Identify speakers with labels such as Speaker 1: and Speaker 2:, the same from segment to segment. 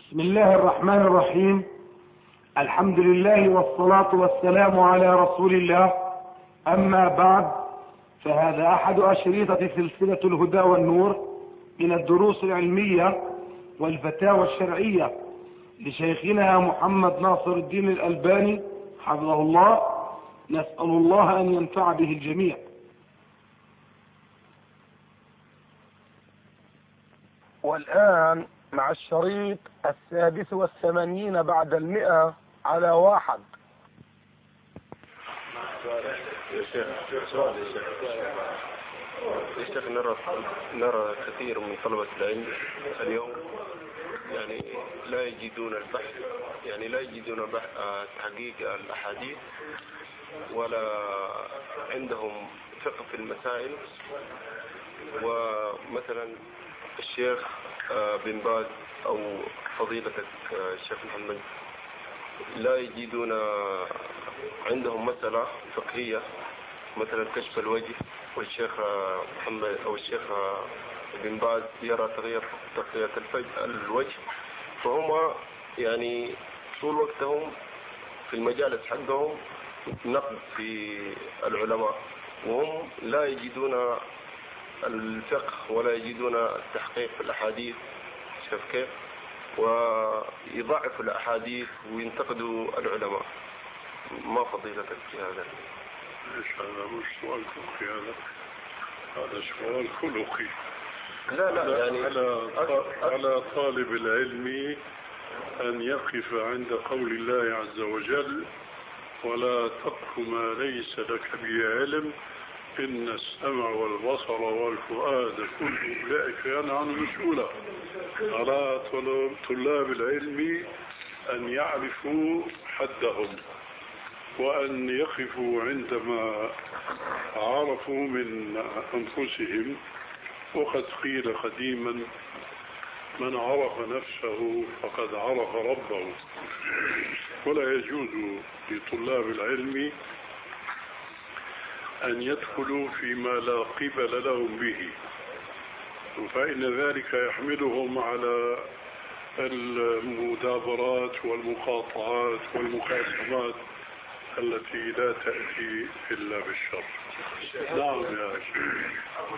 Speaker 1: بسم الله الرحمن الرحيم. الحمد لله والصلاة والسلام على رسول الله. أما بعد، فهذا أحد أشريطة سلسلة الهدى والنور من الدروس العلمية والفتاوى الشرعية لشيخنا محمد ناصر الدين الألباني حفظه الله. نسأل الله أن ينفع به الجميع. والآن مع الشريط 86 بعد 100 على 1.
Speaker 2: يا شيخ نرى كثير من طلبة العلم اليوم لا يجدون البحث، لا يجدون تحقيق الأحاديث، ولا عندهم فقه في المسائل. ومثلا الشيخ بن باز أو فضيلتك الشيخ محمد لا يجدون عندهم مسألة فقهية، مثلا كشف الوجه، والشيخ محمد أو الشيخ بن باز يرى تغطية الوجه، فهم طول وقتهم في المجالس حقهم نقد في العلماء، وهم لا يجدون الفقه ولا يجدون التحقيق في الأحاديث. شوف كيف، ويضعفوا الأحاديث وينتقدوا العلماء. ما فضيلتك في هذا؟
Speaker 3: هذا مش سؤال فقهي، هذا سؤال خلقي. على طالب العلم أن يقف عند قول الله عز وجل: ولا تقف ما ليس لك به علم إن السمع والبصر والفؤاد كل أولئك كان عنه مسؤولا. على طلاب العلم أن يعرفوا حدهم، وأن يقفوا عندما عرفوا من أنفسهم. وقد قيل قديما: من عرف نفسه فقد عرف ربه. ولا يجوز لطلاب العلم أن يدخلوا فيما لا قبل لهم به، فإن ذلك يحملهم على المدابرات والمقاطعات والمخاصمات التي لا تأتي إلا بالشر. نعم يا شيخ.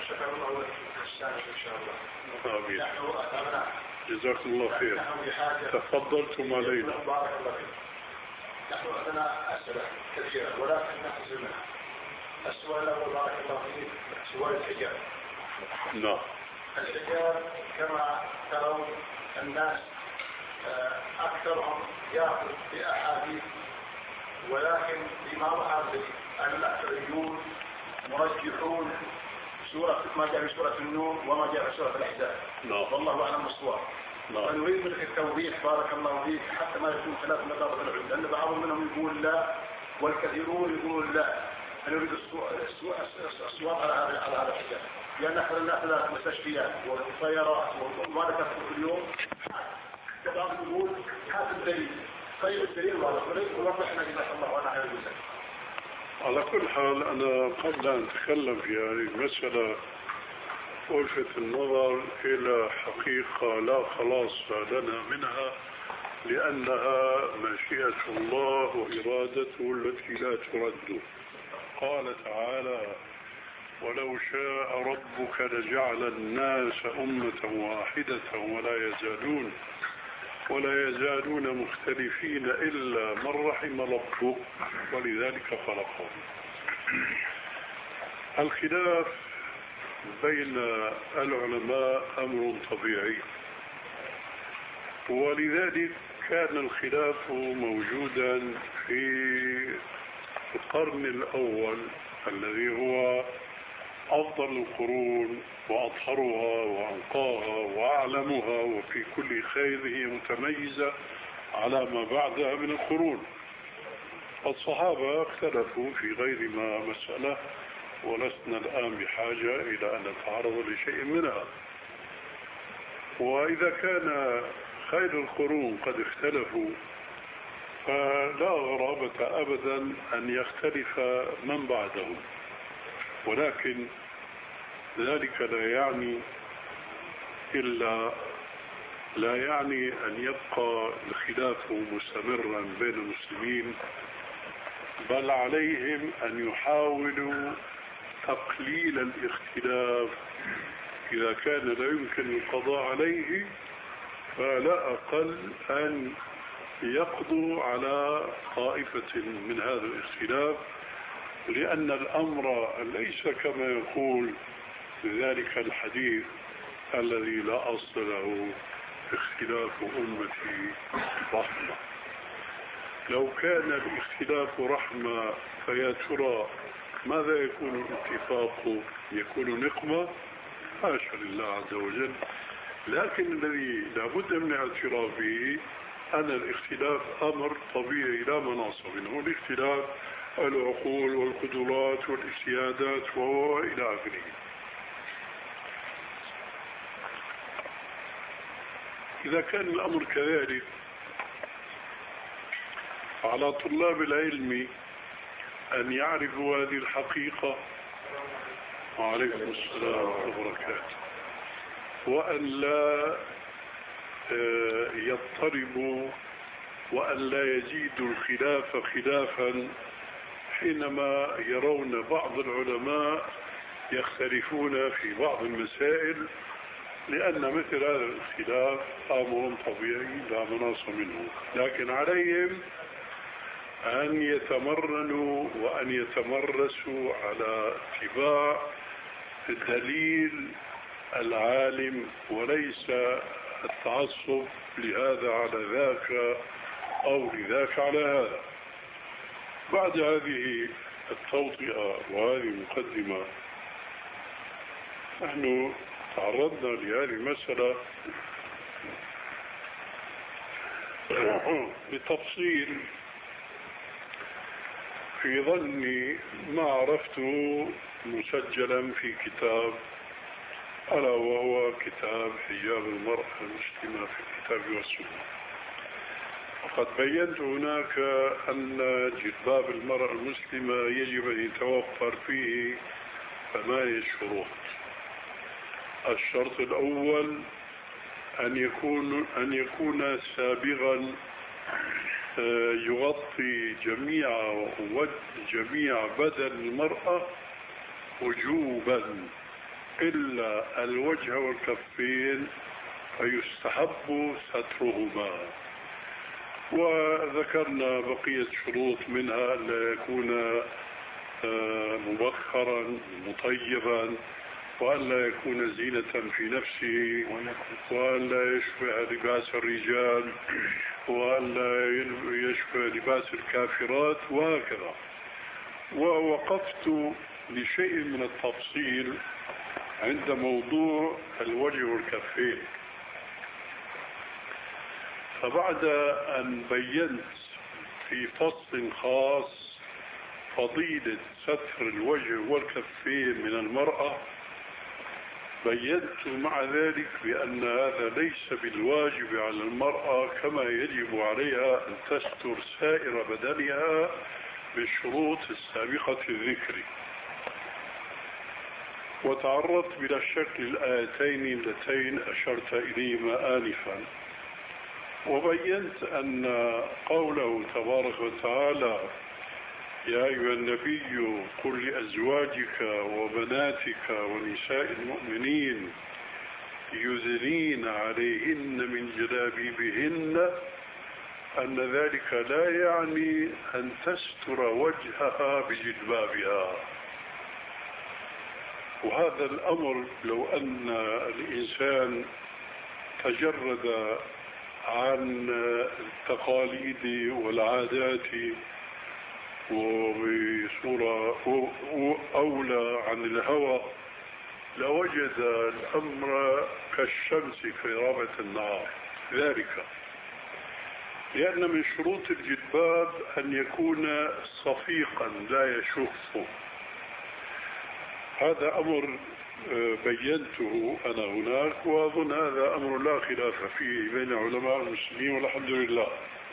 Speaker 3: آمين. جزاكم الله خير. تفضلتم علينا.
Speaker 4: نحن عندنا أسئلة كثيرة ولكن نحن منها. السؤال الأول بارك الله فيك سؤال الحجاب.
Speaker 3: نعم.
Speaker 4: الحجاب كما ترون الناس أكثرهم يأخذ بأحاديث، ولكن لما ظهر الأثريون مرجحون ما جاء في سورة النور وما جاء في سورة الأحزاب. والله أعلم الصواب. فنريد منك التوضيح بارك الله فيك حتى ما يكون خلاف مذهب العلماء، لأن بعضهم منهم يقول لا والكثيرون يقول لا. نريد الصواب على هذا الحجاب، لأن احنا الناس مستشفيات وسيارات وما ذكرت في اليوم. بعض يقول هذا الدليل، طيب الدليل واضح، ووضحنا جزاك الله عنه خير جزاك.
Speaker 3: على كل حال، أنا قبل أن أتكلم في هذه المسألة ألفت النظر إلى حقيقة لا خلاص لنا منها، لأنها مشيئة الله وإرادته التي لا ترد. قال تعالى: ولو شاء ربك لجعل الناس أمة واحدة ولا يزالون مختلفين إلا من رحم ربك ولذلك خلقهم. الخلاف بين العلماء أمر طبيعي، ولذلك كان الخلاف موجودا في القرن الأول الذي هو أفضل القرون وأطهرها وأنقاها وأعلمها، وفي كل خير هي متميزة على ما بعدها من القرون. الصحابة اختلفوا في غير ما مسألة، ولسنا الآن بحاجة إلى أن نتعرض لشيء منها. وإذا كان خير القرون قد اختلفوا، فلا غرابة أبدا أن يختلف من بعدهم، ولكن ذلك لا يعني إلا لا يعني أن يبقى الخلاف مستمرا بين المسلمين، بل عليهم أن يحاولوا تقليل الاختلاف إذا كان لا يمكن القضاء عليه، فلا أقل أن يقضوا على طائفة من هذا الاختلاف، لأن الأمر ليس كما يقول ذلك الحديث الذي لا أصل له: اختلاف أمتي رحمة. لو كان الاختلاف رحمة فيا ترى ماذا يكون الاتفاق؟ يكون نقمة؟ حاشا لله عز وجل. لكن الذي لابد من الاعتراف به أن الاختلاف أمر طبيعي لا مناص منه، الاختلاف العقول والقدرات والاجتهادات وإلى آخره. إذا كان الأمر كذلك على طلاب العلم أن يعرفوا هذه الحقيقة، وعليكم السلام ورحمة الله وبركاته، وأن لا يضطربوا وأن لا يزيدوا الخلاف خلافا حينما يرون بعض العلماء يختلفون في بعض المسائل، لأن مثل هذا الاختلاف أمر طبيعي لا مناص منه. لكن عليهم أن يتمرنوا وأن يتمرسوا على اتباع الدليل العالم، وليس التعصب لهذا على ذاك أو لذاك على هذا. بعد هذه التوطئة وهذه المقدمة، نحن تعرضنا لهذه المسألة بتفصيل في ظني ما عرفته مسجلا في كتاب، ألا وهو كتاب حجاب المرأة المسلمة في الكتاب والسنة. وقد بينت هناك أن جلباب المرأة المسلمة يجب أن يتوفر فيه 8 شروط. الشرط الأول أن يكون سابغا يغطي جميع بدن المرأة وجوبا إلا الوجه والكفين، فيستحب سترهما. وذكرنا بقية شروط، منها أن يكون مبخرا مطيبا، وأن لا يكون زينة في نفسه، وأن لا يشبه لباس الرجال، وأن لا يشبه لباس الكافرات، وهكذا. ووقفت لشيء من التفصيل عند موضوع الوجه والكفين. فبعد أن بينت في فصل خاص فضيلة ستر الوجه والكفين من المرأة، بينت مع ذلك بأن هذا ليس بالواجب على المرأة، كما يجب عليها أن تستر سائر بدنها بالشروط السابقة الذكر. وتعرضت بلا شك للآيتين اللتين أشرت إليهما آنفا، وبينت أن قوله تبارك وتعالى: يا أيها النبي قل لأزواجك وبناتك ونساء المؤمنين يدنين عليهن من جلابيبهن، أن ذلك لا يعني أن تستر وجهها بجلبابها. وهذا الأمر لو أن الإنسان تجرد عن التقاليد والعادات وبصورة أولى عن الهوى، لوجد الأمر كالشمس في رابعة النهار. ذلك لأن من شروط الجلباب أن يكون صفيقا لا يشف. هذا أمر بينته أنا هناك، وأظن هذا أمر لا خلاف فيه بين علماء المسلمين والحمد لله.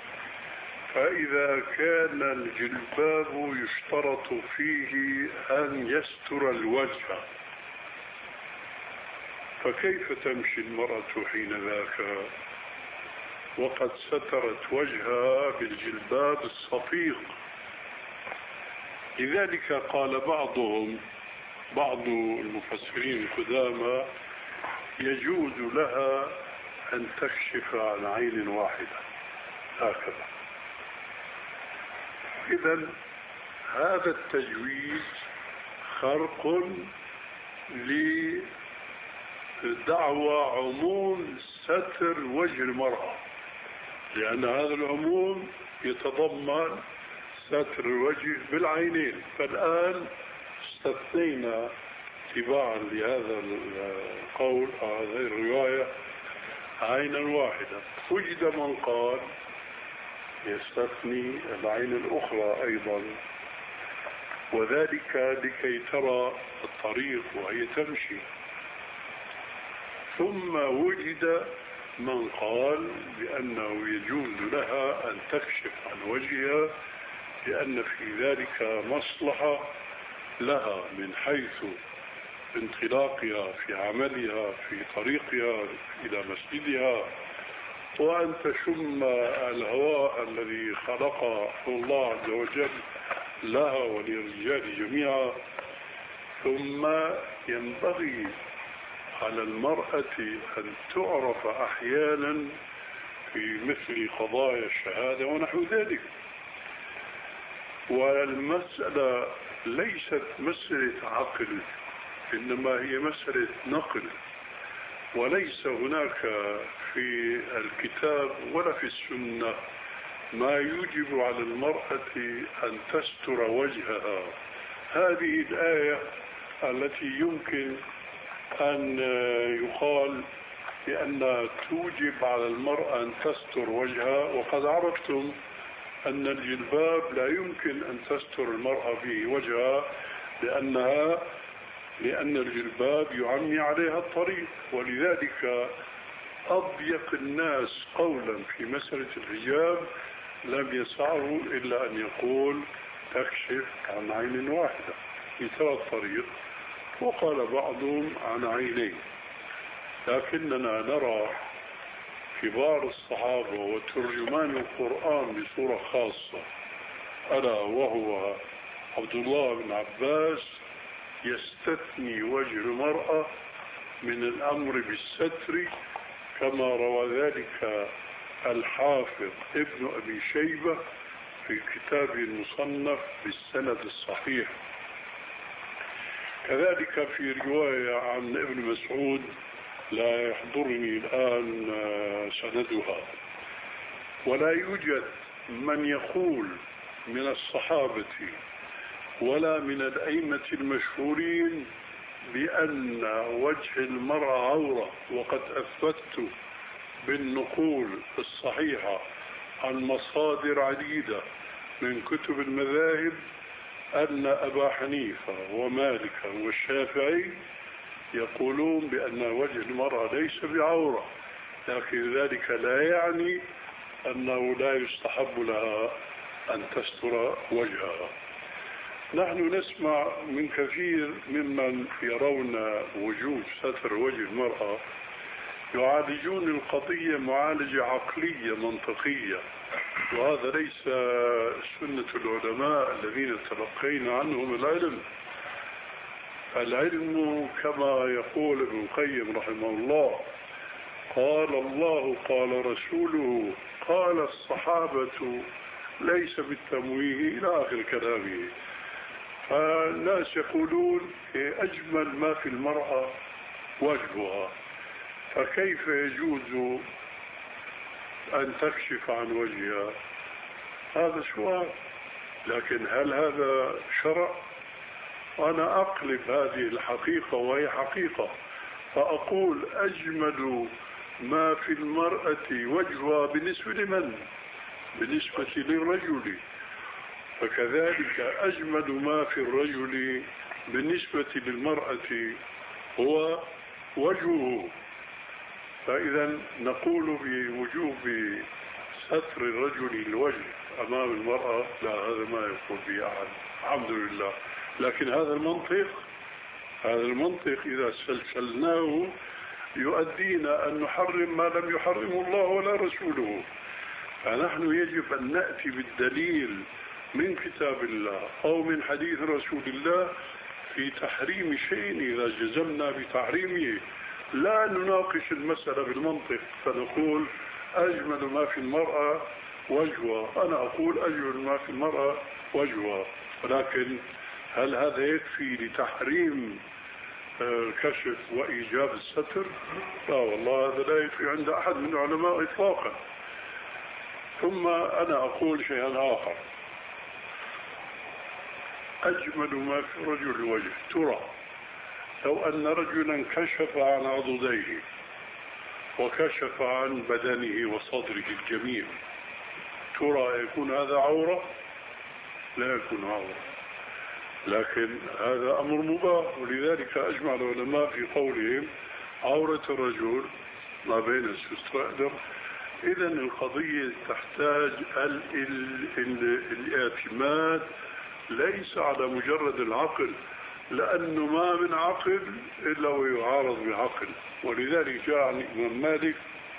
Speaker 3: فإذا كان الجلباب يشترط فيه أن يستر الوجه، فكيف تمشي المرأة حين ذاك وقد سترت وجهها بالجلباب الصفيق؟ لذلك قال بعض المفسرين القدامى يجوز لها أن تكشف عن عين واحدة هكذا. إذن هذا التجويز خرق لدعوى عموم ستر وجه المرأة، لأن هذا العموم يتضمن ستر الوجه بالعينين. فالآن استثنينا اتباعا لهذا القول أو هذه الرواية عينا واحدة. وجد من قال يستثني العين الأخرى أيضا، وذلك لكي ترى الطريق وهي تمشي. ثم وجد من قال بأنه يجوز لها أن تكشف عن وجهها لأن في ذلك مصلحة لها من حيث انطلاقها في عملها في طريقها إلى مسجدها، وأن تشم الهواء الذي خلقه الله عز وجل لها وللرجال جميعا. ثم ينبغي على المرأة أن تعرف أحيانا في مثل قضايا الشهادة ونحو ذلك. والمسألة ليست مسألة عقل، إنما هي مسألة نقل، وليس هناك في الكتاب ولا في السنة ما يوجب على المرأة أن تستر وجهها. هذه الآية التي يمكن أن يقال بأن توجب على المرأة أن تستر وجهها، وقد عرفتم أن الجلباب لا يمكن أن تستر المرأة به وجهها لأن الجلباب يعمي عليها الطريق. ولذلك أضيق الناس قولا في مسألة الحجاب لم يسعه إلا أن يقول تكشف عن عين واحدة لترى الطريق، وقال بعضهم عن عينين. لكننا نرى كبار الصحابة وترجمان القرآن بصورة خاصة ألا وهو عبد الله بن عباس يستثني وجه المرأة من الأمر بالستر، كما روى ذلك الحافظ ابن أبي شيبة في كتابه المصنف بالسند الصحيح. كذلك في رواية عن ابن مسعود لا يحضرني الآن سندها، ولا يوجد من يقول من الصحابة ولا من الأئمة المشهورين بأن وجه المرأة عورة. وقد أثبت بالنقول الصحيحة عن مصادر عديدة من كتب المذاهب أن أبا حنيفة ومالك والشافعي يقولون بأن وجه المرأة ليس بعورة، لكن ذلك لا يعني أنه لا يستحب لها أن تستر وجهها. نحن نسمع من كثير ممن يرون وجوب ستر وجه المرأة يعالجون القضية معالجة عقلية منطقية، وهذا ليس سنة العلماء الذين تلقينا عنهم العلم. العلم كما يقول ابن القيم رحمه الله قال الله قال رسوله قال الصحابة ليس بالتمويه إلى آخر كلامه. فالناس يقولون أجمل ما في المرأة وجهها، فكيف يجوز أن تكشف عن وجهها؟ هذا سؤال. لكن هل هذا شرع؟ أنا أقلب هذه الحقيقة وهي حقيقة فأقول أجمل ما في المرأة وجهها بالنسبة لمن؟ بالنسبة للرجل. فكذلك أجمل ما في الرجل بالنسبة للمرأة هو وجهه. فإذا نقول بوجوب ستر الرجل الوجه أمام المرأة لا، هذا ما يقول به أحد الحمد لله. لكن هذا المنطق إذا سلسلناه يؤدينا أن نحرم ما لم يحرمه الله ولا رسوله. فنحن يجب أن نأتي بالدليل من كتاب الله أو من حديث رسول الله في تحريم شيء إذا جزمنا بتحريمه. لا نناقش المسألة بالمنطق فنقول أجمل ما في المرأة وجهها، أنا أقول أجمل ما في المرأة وجهها، ولكن هل هذا يكفي لتحريم الكشف وإيجاب الستر؟ لا والله، هذا لا يكفي عند أحد من العلماء إطلاقا. ثم أنا أقول شيئا آخر، أجمل ما في رجل الوجه. ترى لو أن رجلا كشف عن عضديه وكشف عن بدنه وصدره الجميل، ترى يكون هذا عورة؟ لا يكون عورة، لكن هذا أمر مباح. ولذلك أجمع العلماء في قولهم عورة الرجل ما بين السست والأدم. إذن القضية تحتاج الاعتماد ليس على مجرد العقل، لأنه ما من عقل إلا ويعارض بعقل. ولذلك جاء عن الإمام مالك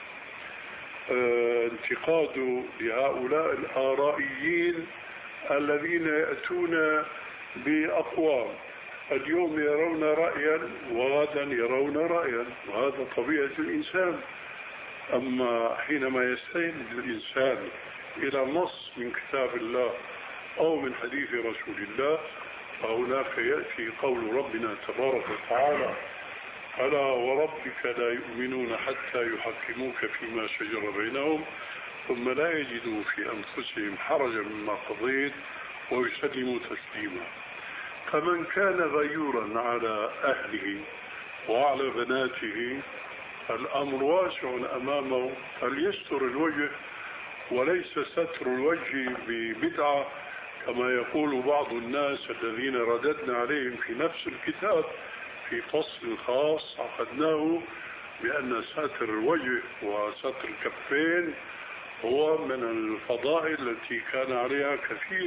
Speaker 3: انتقاد لهؤلاء الآرائيين الذين يأتون بأقوال اليوم يرون رأيا وغدا يرون رأيا، وهذا طبيعة الإنسان. أما حينما يستند الإنسان إلى نص من كتاب الله أو من حديث رسول الله، فهناك يأتي قول ربنا تبارك وتعالى: ألا وربك لا يؤمنون حتى يحكموك فيما شجر بينهم ثم لا يجدوا في أنفسهم حرجا مما قضيت ويسلموا تسليما. فمن كان غيورا على أهله وعلى بناته الأمر واسع أمامه، فليستر الوجه، وليس ستر الوجه ببدعة كما يقول بعض الناس الذين رددنا عليهم في نفس الكتاب في فصل خاص عقدناه بأن ستر الوجه وستر الكفين هو من الفضائل التي كان عليها كثير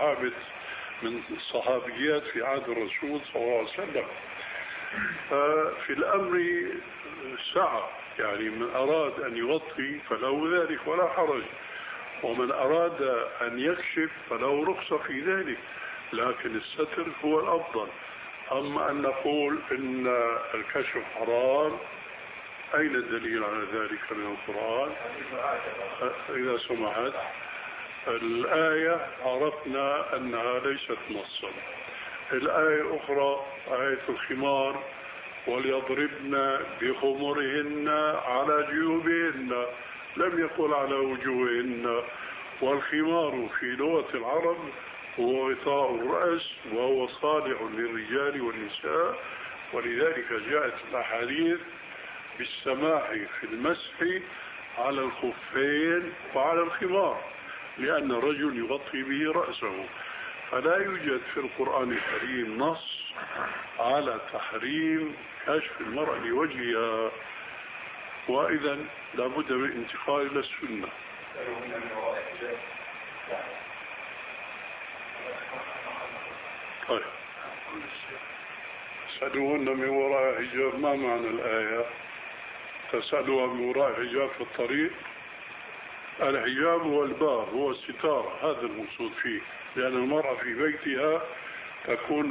Speaker 3: من الصحابيات في عهد الرسول صلى الله عليه وسلم. ففي الأمر سعة، يعني من أراد أن يغطي فله ذلك ولا حرج، ومن أراد أن يكشف فله رخصة في ذلك، لكن الستر هو الأفضل. أما أن نقول إن الكشف حرام، أين الدليل على ذلك من القرآن؟ إذا سمحت، الآية عرفنا أنها ليست نصا. الآية أخرى آية الخمار: وليضربن بخمرهن على جيوبهن، لم يقل على وجوههن. والخمار في لغة العرب هو غطاء الرأس، وهو صالح للرجال والنساء، ولذلك جاءت الأحاديث بالسماح في المسح على الخفين وعلى الخمار، لأن الرجل يغطي به رأسه. فلا يوجد في القرآن الكريم نص على تحريم كشف المرأة لوجهها، وإذا لابد من انتقال إلى السنة. طيب، تسألوهن من وراء حجاب، ما معنى الآية؟ تسألوها من وراء حجاب في الطريق؟ الحجاب هو الباب، هو الستارة، هذا المقصود فيه، لأن المرأة في بيتها تكون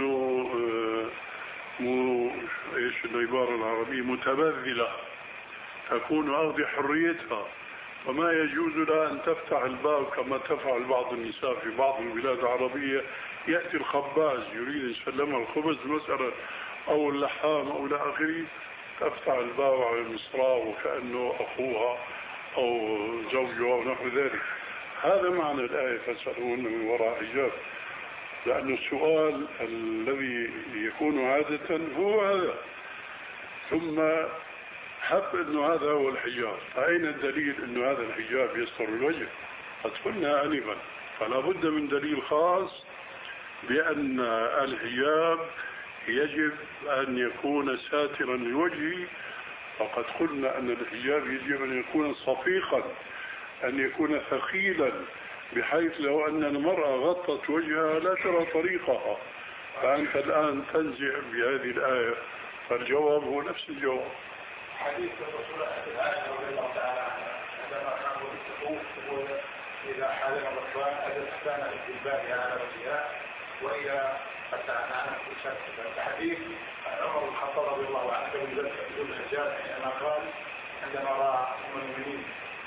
Speaker 3: ايش العبارة العربية؟ متبذلة، تكون أخذ حريتها، وما يجوز لها أن تفتح الباب كما تفعل بعض النساء في بعض البلاد العربية. يأتي الخباز يريد يسلمها الخبز مثلا أو اللحام أو إلى آخره، تفتح الباب على المصراع وكأنه أخوها أو زوجها أو نحو ذلك. هذا معنى الآية: فاسألوهن من وراء حجاب، لأن السؤال الذي يكون عادة هو هذا. ثم حب أنه هذا هو الحجاب، فأين الدليل أنه هذا الحجاب يستر الوجه؟ قد قلنا آنفا، فلا بد من دليل خاص بأن الحجاب يجب أن يكون ساترا للوجه. فقد قلنا أن الحجاب يجب أن يكون صفيقا، أن يكون ثقيلا، بحيث لو أن المرأة غطت وجهها لا ترى طريقها. فأنت الآن تنزع بهذه الآية، فالجواب هو نفس الجواب.
Speaker 4: حديث الرسول عائشة رضي الله تعالى عنها عندما كانوا يتقون يقول إذا حالنا الركبان أدركنا الجلباب على وجهها وإذا فتحنا كل شيء. حديث عمر بن الخطاب رضي الله عنه يقول الحجاب حينما قال عندما رأى أم المؤمنين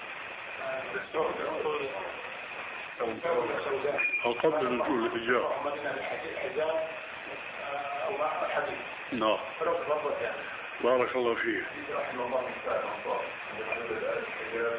Speaker 3: أو قبل نزول الحجاب
Speaker 4: الحجاب أو مع الحديث.
Speaker 3: نعم. بارك الله فيك.
Speaker 4: رحمه الله تعالى عندما نزل الحجاب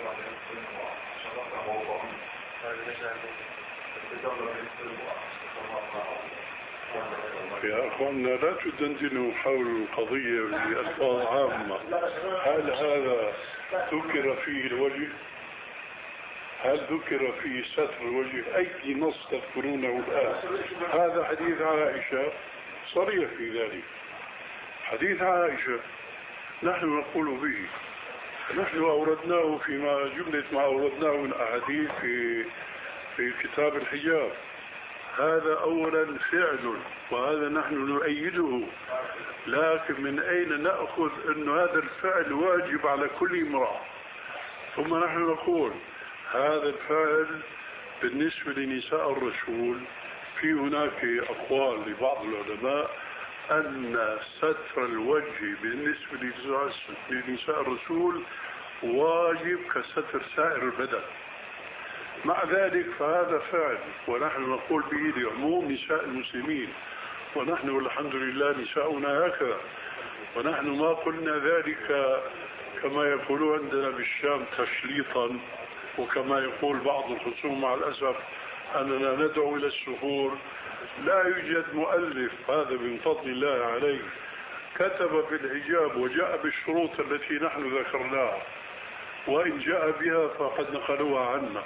Speaker 3: يا أخواننا لا تدندنوا حول القضية بألفاظ عامة. هل هذا ذكر فيه الوجه؟ هل ذكر فيه ستر الوجه؟ أي نص تذكرونه الآن؟ هذا حديث عائشة صريح في ذلك. حديث عائشة نحن نقول به، نحن أوردناه فيما جملة ما أوردناه من أحاديث في كتاب الحجاب. هذا أولا فعل وهذا نحن نؤيده، لكن من أين نأخذ أن هذا الفعل واجب على كل امرأة؟ ثم نحن نقول هذا الفعل بالنسبة لنساء الرسول في هناك أقوال لبعض العلماء أن ستر الوجه بالنسبة لنساء الرسول واجب كستر سائر البدن. مع ذلك فهذا فعل ونحن نقول به لعموم نساء المسلمين، ونحن والحمد لله نساؤنا هكذا، ونحن ما قلنا ذلك كما يقولون عندنا بالشام تشليطا، وكما يقول بعض الخصوم مع الأسف أننا ندعو إلى السفور. لا يوجد مؤلف هذا من فضل الله عليه كتب في الحجاب وجاء بالشروط التي نحن ذكرناها، وإن جاء بها فقد نقلوها عنا،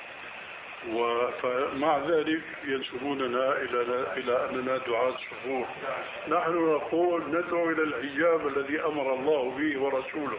Speaker 3: ومع ذلك ينسبوننا إلى أننا دعاة سفور. نحن نقول ندعو إلى الحجاب الذي أمر الله به ورسوله،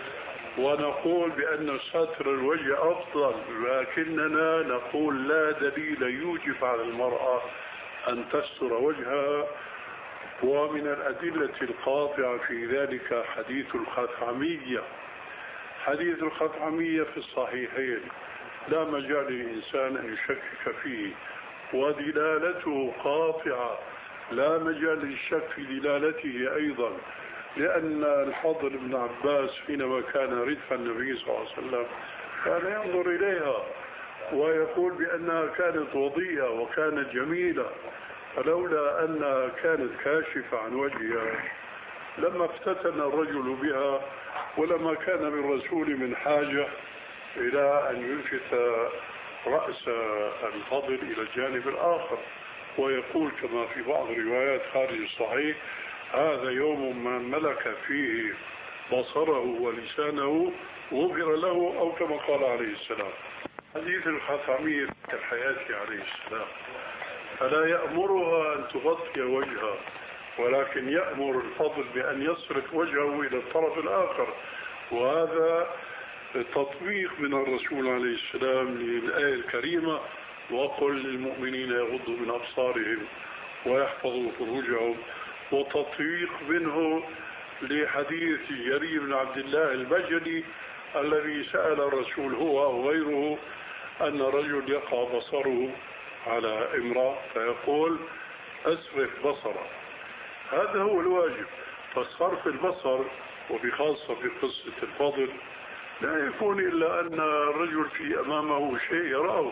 Speaker 3: ونقول بأن ستر الوجه أفضل، لكننا نقول لا دليل يوجب على المرأة أن تستر وجهها. ومن الأدلة القاطعة في ذلك حديث الخثعمية. حديث الخثعمية في الصحيحين لا مجال للإنسان أن يشكك فيه، ودلالته قاطعة لا مجال للشك في دلالته أيضا، لأن الفضل بن عباس حينما كان ردف النبي صلى الله عليه وسلم كان ينظر إليها ويقول بأنها كانت وضيئة وكانت جميلة، فلولا أنها كانت كاشفة عن وجهها لما افتتن الرجل بها، ولما كان بالرسول من حاجة إلى أن يلفت رأس الفضل إلى الجانب الآخر، ويقول كما في بعض الروايات خارج الصحيح هذا يوم من ملك فيه بصره ولسانه غفر له، أو كما قال عليه السلام. حديث الخثعمية في حياته عليه السلام فلا يأمرها أن تغطي وجهها، ولكن يأمر الفضل بأن يصرف وجهه إلى الطرف الآخر، وهذا تطبيق من الرسول عليه السلام للآية الكريمة وقل للمؤمنين يغضوا من أبصارهم ويحفظوا فروجهم، وتطبيق منه لحديث جرير بن عبد الله البجلي الذي سأل الرسول هو أو غيره أن رجل يقع بصره على امرأة فيقول أسرف بصره. هذا هو الواجب. فصرف البصر وبخاصة في قصة الفضل لا يكون إلا أن الرجل في أمامه شيء يراه.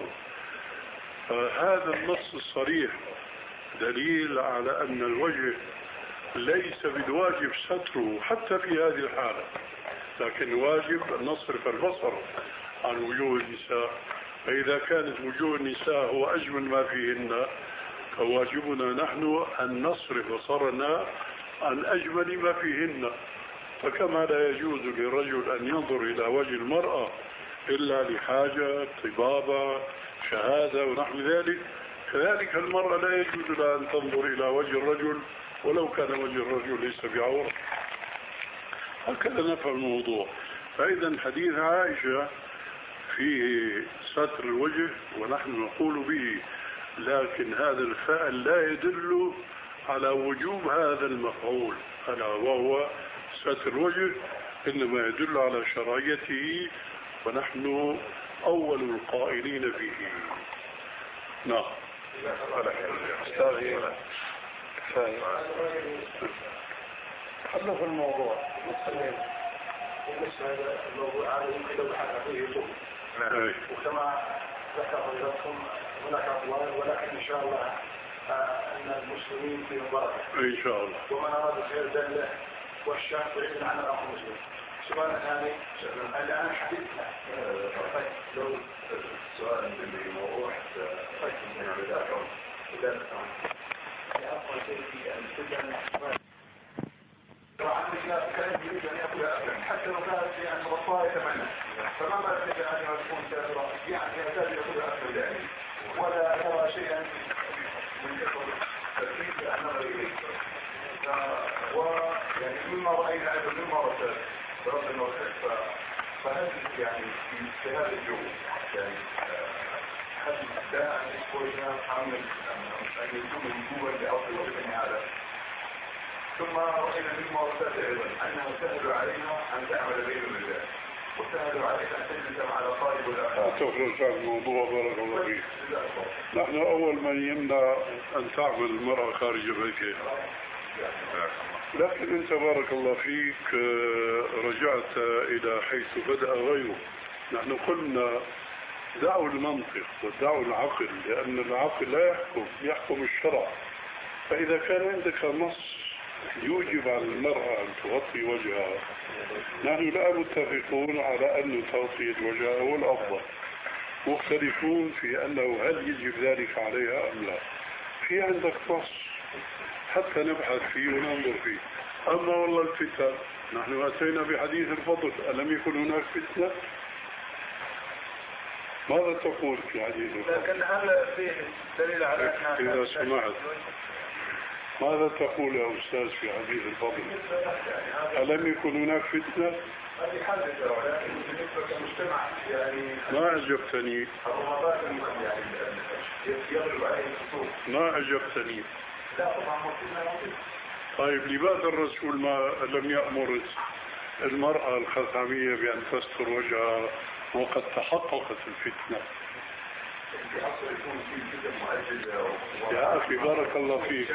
Speaker 3: هذا النص الصريح دليل على أن الوجه ليس بالواجب ستره حتى في هذه الحالة، لكن واجب أن نصرف البصر عن وجوه النساء. فإذا كانت وجوه النساء هو أجمل ما فيهن فواجبنا نحن أن نصرف بصرنا عن أجمل ما فيهن. فكما لا يجوز للرجل أن ينظر إلى وجه المرأة إلا لحاجة طبابة شهادة ونحو ذلك، كذلك المرأة لا يجوز لها أن تنظر إلى وجه الرجل ولو كان وجه الرجل ليس بعورة. هكذا نفهم الموضوع. فإذا حديث عائشة فيه ستر الوجه ونحن نقول به، لكن هذا الفعل لا يدل على وجوب هذا المفعول ألا وهو ستر الوجه. إنما يدل على شرعيته، ونحن أول القائلين به. نعم.
Speaker 1: خلوا في الموضوع.
Speaker 4: بالنسبة للموضوع هذا يمكن لو بحث فيه يطول. وكما ذكر حضراتكم هناك أقوال، ولكن إن شاء الله أن المسلمين فيهم بركة.
Speaker 3: إن شاء الله.
Speaker 4: ومن أراد الخير دله والشر بعيد عن الأخ المسلم. سؤال ثاني الآن حديثنا لو سؤال اللي موضوع كان يريد أن يأكل أكلا حتى لو كانت يعني رفاه يتمنى، فما بالك أن يكون كافرا يعني يحتاج يأكل أكلا يعني ولا يرى شيئا من ترتيب النظر إليه. ويعني مما رأينا أيضا مما رسل ربنا وكيف، فهل يعني في هذا الجو يعني هل لا أن يكون عامل أن يكون وجوبا لأصل وجبن هذا؟ ثم رأينا مما رسل أيضا أنه سهل علينا أن تعمل بين الرجال وسهل علينا أن تجلس مع الأقارب والأخوة.
Speaker 3: تخرج عن الموضوع بارك الله فيك. نحن أول من يمنع أن تعمل المرأة خارج بيتها، لكن أنت بارك الله فيك رجعت إلى حيث بدأ غيره. نحن قلنا دعوا المنطق ودعوا العقل، لأن العقل لا يحكم الشرع. فإذا كان عندك نص يوجب على المرأة أن تغطي وجهها، نحن لا متفقون على أن تغطية وجهها هو الأفضل، مختلفون في أنه هل يجب ذلك عليها أم لا. في عندك نص حتى نبحث فيه وننظر فيه. أما والله الفتن، نحن أتينا بحديث الفضل، ألم يكن هناك فتنة؟ ماذا تقول في حديث الفضل؟
Speaker 4: لكن هل فيه دليل على أنها
Speaker 3: إذا سمعت ماذا تقول يا أستاذ في حديث الفضل؟ ألم يكن هناك فتنة؟
Speaker 4: هذه حادثة، ولكن بالنسبة للمجتمع يعني
Speaker 3: ما أجبتني.
Speaker 4: الرغبات يعني يغلب عليه الخصوص.
Speaker 3: ما أجبتني.
Speaker 4: لا طبعا مطلوب.
Speaker 3: طيب لماذا الرسول ما لم يأمر المرأة الخثامية بأن تستر وجهها وقد تحققت الفتنة؟ يا أخي بارك الله فيك،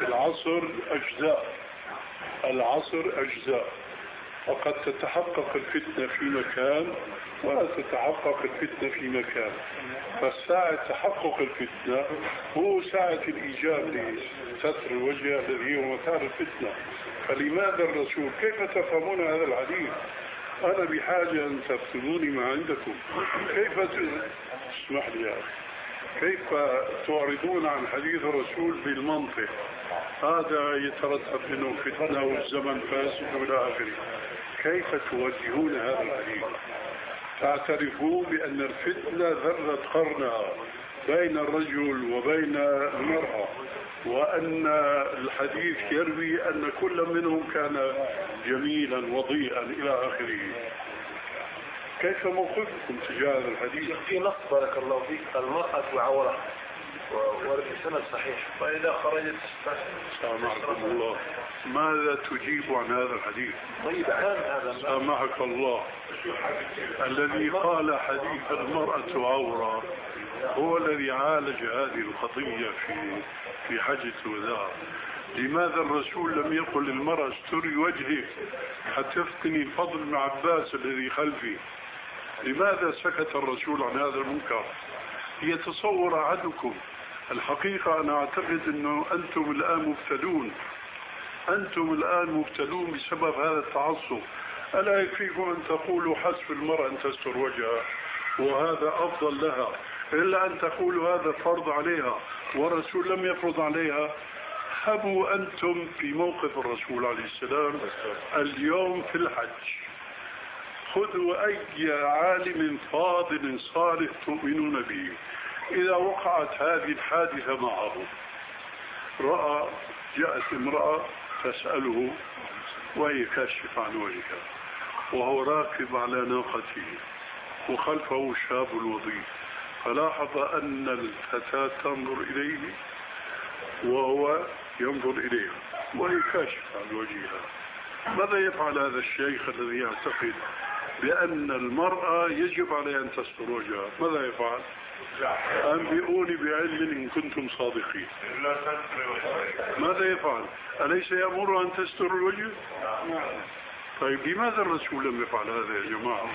Speaker 3: العصر أجزاء، وقد تتحقق الفتنة في مكان ولا تتحقق الفتنة في مكان. فالساعة تحقق الفتنة هو ساعة الإيجاب لستر الوجه الذي هو مثال الفتنة. فلماذا الرسول؟ كيف تفهمون هذا الحديث؟ أنا بحاجة أن تفهموني ما عندكم. كيف اسمح لي يا أخي، كيف تعرضون عن حديث الرسول بالمنطق؟ هذا يترتب منه فتنة والزمن فاسد إلى آخره. كيف توجهون هذا الحديث؟ تعترفون بأن الفتنة ذرت قرنها بين الرجل وبين المرأة، وأن الحديث يروي أن كل منهم كان جميلا وضيئا إلى آخره. كيف موقفكم تجاه هذا الحديث؟
Speaker 4: في نص بارك الله فيك، المرأة عورة ورد السند صحيح، فإذا خرجت
Speaker 3: سامحكم الله، ماذا تجيب عن هذا الحديث؟
Speaker 4: طيب هذا
Speaker 3: سامحك الله، الذي قال حديث المرأة عورة هو الذي عالج هذه القضية في حجة الوداع. لماذا الرسول لم يقل للمرأة استري وجهك حتى تفتني فضل بن عباس الذي خلفي؟ لماذا سكت الرسول عن هذا المنكر؟ يتصور أحدكم الحقيقة، أنا أعتقد أنه أنتم الآن مبتلون بسبب هذا التعصب. ألا يكفيكم أن تقولوا حسب المرأة أن تستر وجهها وهذا أفضل لها، إلا أن تقولوا هذا فرض عليها والرسول لم يفرض عليها؟ هبوا أنتم في موقف الرسول عليه السلام اليوم في الحج. خذوا أي عالم فاضل صالح تؤمنون به، إذا وقعت هذه الحادثة معه، جاءت امرأة تسأله وهي كاشفة عن وجهها وهو راكب على ناقته وخلفه شاب وضيء، فلاحظ أن الفتاة تنظر إليه وهو ينظر إليها وهي كاشفة عن وجهها، ماذا يفعل هذا الشيخ الذي يعتقد بأن المرأة يجب عليها أن تستر وجهها؟ ماذا يفعل؟ أنبئوني بعلم إن كنتم صادقين. ماذا يفعل؟ أليس يأمر أن تستر الوجه؟ طيب لماذا الرسول لم يفعل هذا يا جماعة؟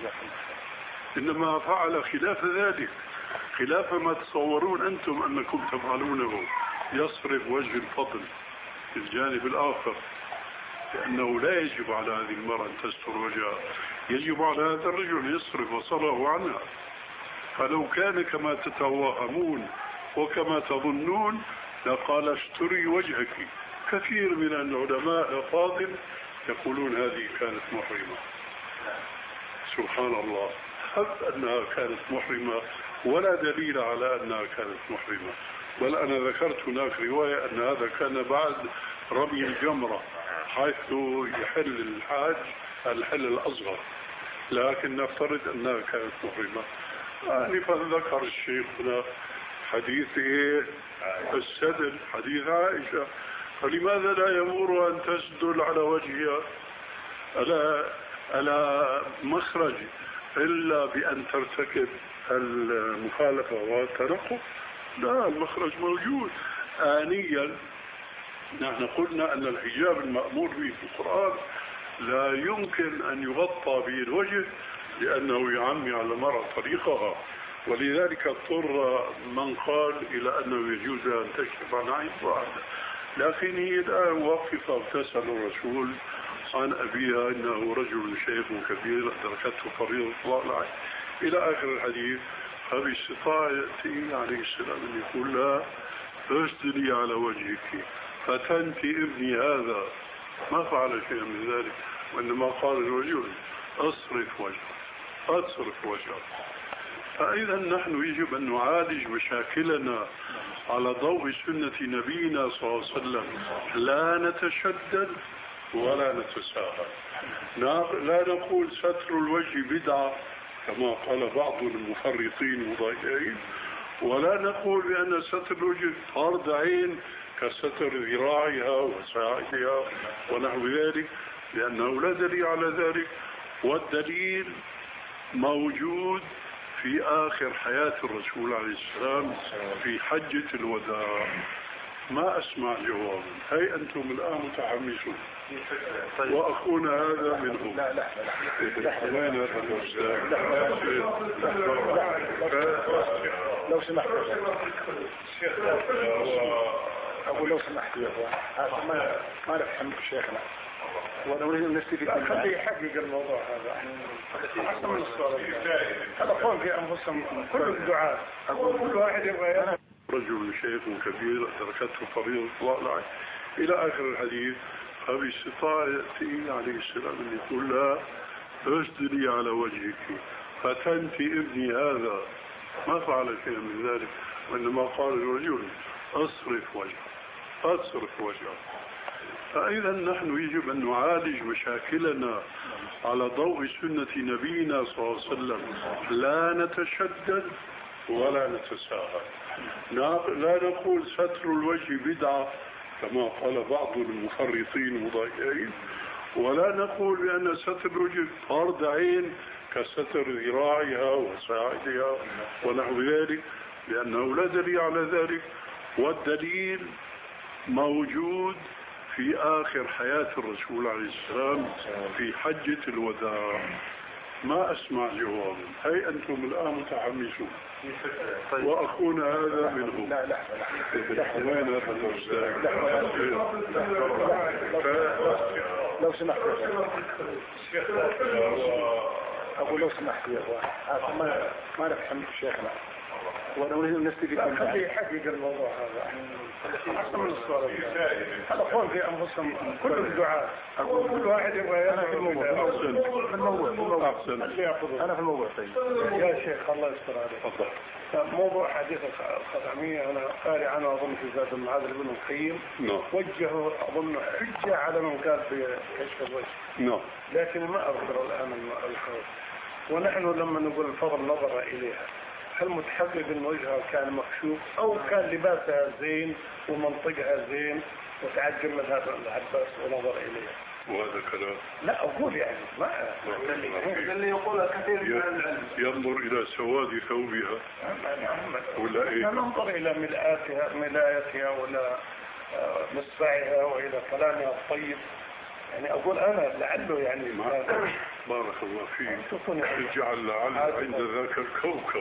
Speaker 3: إنما فعل خلاف ذلك، خلاف ما تصورون أنتم أنكم تفعلونه. يصرف وجه الفضل في الجانب الآخر، لأنه لا يجب على هذه المرأة أن تستر وجهها، يجب على هذا الرجل يصرف بصره عنها. فلو كان كما تتوهمون وكما تظنون لقال استري وجهك. كثير من العلماء الفاضل يقولون هذه كانت محرمة. سبحان الله، هب أنها كانت محرمة ولا دليل على أنها كانت محرمة، بل أنا ذكرت هناك رواية أن هذا كان بعد رمي الجمرة، حيث يحل الحاج الحل الأصغر، لكن نفترض أنها كانت محرمة. فذكر الشيخ هنا حديث السدل، حديث عائشة، فلماذا لا يأمر أن تسدل على وجهها؟ ألا مخرج إلا بأن ترتكب المخالفة والتنقض؟ لا، المخرج موجود آنيا. نحن قلنا أن الحجاب المأمور به في القرآن لا يمكن أن يغطى به الوجه لأنه يعمي على المرأة طريقها، ولذلك اضطر من قال إلى أنه يجوز أن تكشف عن عين واحدة. لكن هي الآن واقفة تسأل الرسول عن أبيها إنه رجل شيخ كبير أدركته فريضة الله العين إلى آخر الحديث. فباستطاعة يأتي عليه السلام أن يقول لها اسدلي على وجهك، فتنتي ابني هذا ما فعل شيئا من ذلك، وإنما قال الرجل اصرف وجهك. فإذا نحن يجب أن نعالج مشاكلنا على ضوء سنة نبينا صلى الله عليه وسلم، لا نتشدد ولا نتساهل. لا نقول ستر الوجه بدعة كما قال بعض المفرطين المضايقين، ولا نقول بأن ستر الوجه فرض عين كستر ذراعها وساعدها ونحو ذلك، لأنه لا دليل على ذلك. والدليل موجود في آخر حياة الرسول عليه السلام في حجة الوداع. ما أسمع جوابا. هي أنتم الآن متحمسون وأخونا هذا منهم. وين هذا الأستاذ؟
Speaker 1: لو سمحت أقول لو سمحت يا أخوان، ما نفهم شيخنا ونريد أن نستفيد منه. خليه يحقق الموضوع هذا. أحسن من الصلاة. هذا قول في أنفسهم كل الدعاء، أقول كل واحد يبغى
Speaker 3: رجل شيخ كبير أدركته فريضة الله العين إلى آخر الحديث. فباستطاعة يأتي عليه السلام أن يقول لها اسدلي على وجهك، فتنتي ابني هذا ما فعل شيئا من ذلك، وإنما قال الرجل اصرف وجهك. فإذا نحن يجب أن نعالج مشاكلنا على ضوء سنة نبينا صلى الله عليه وسلم، لا نتشدد ولا نتساهل. لا نقول ستر الوجه بدعة كما قال بعض المفرطين المضايقين، ولا نقول بأن ستر الوجه فرض عين كستر ذراعها وساعدها ونحو ذلك، لأنه لا دليل على ذلك. والدليل موجود في آخر حياة الرسول عليه السلام في حجة الوداع. ما أسمع جوابا. هي أنتم الآن متحمسون وأخونا هذا منهم. وين هذا الأستاذ؟
Speaker 1: لو سمحت أقول لو سمحت يا أخوان، ما نفهم شيخنا ونريد أن نستفيد منه. خليه يحقق الموضوع هذا. أحسن من الصلاة. هذا قول في أنفسهم كل الدعاء، أقول كل واحد يبغى. أنا في الموضوع. أحسن. أنا في الموضوع. طيب يا شيخ الله يستر عليك. موضوع حديث الخاتمية أنا قارئ عنه أظن في زاد المعاد لابن القيم، وجهه أظن حجة على من قال بكشف الوجه، لكن ما أذكر الآن الخوف. ونحن لما نقول الفضل نظر إليها، هل متحقق ان وجهها كان مكشوف او كان لباسها زين ومنطقها زين وتعجب من هذا العباس ونظر اليها؟
Speaker 3: وهذا كلام.
Speaker 1: لا أقول يعني ما اللي يقول كثير من العلم
Speaker 3: ينظر إلى سواد ثوبها ولا إيه؟
Speaker 1: ننظر إلى ملايتها ولا مصبعها وإلى كلامها الطيب. يعني أقول أنا لعله يعني
Speaker 3: بارك الله فيك. اجعل لعل عند ذاك الكوكب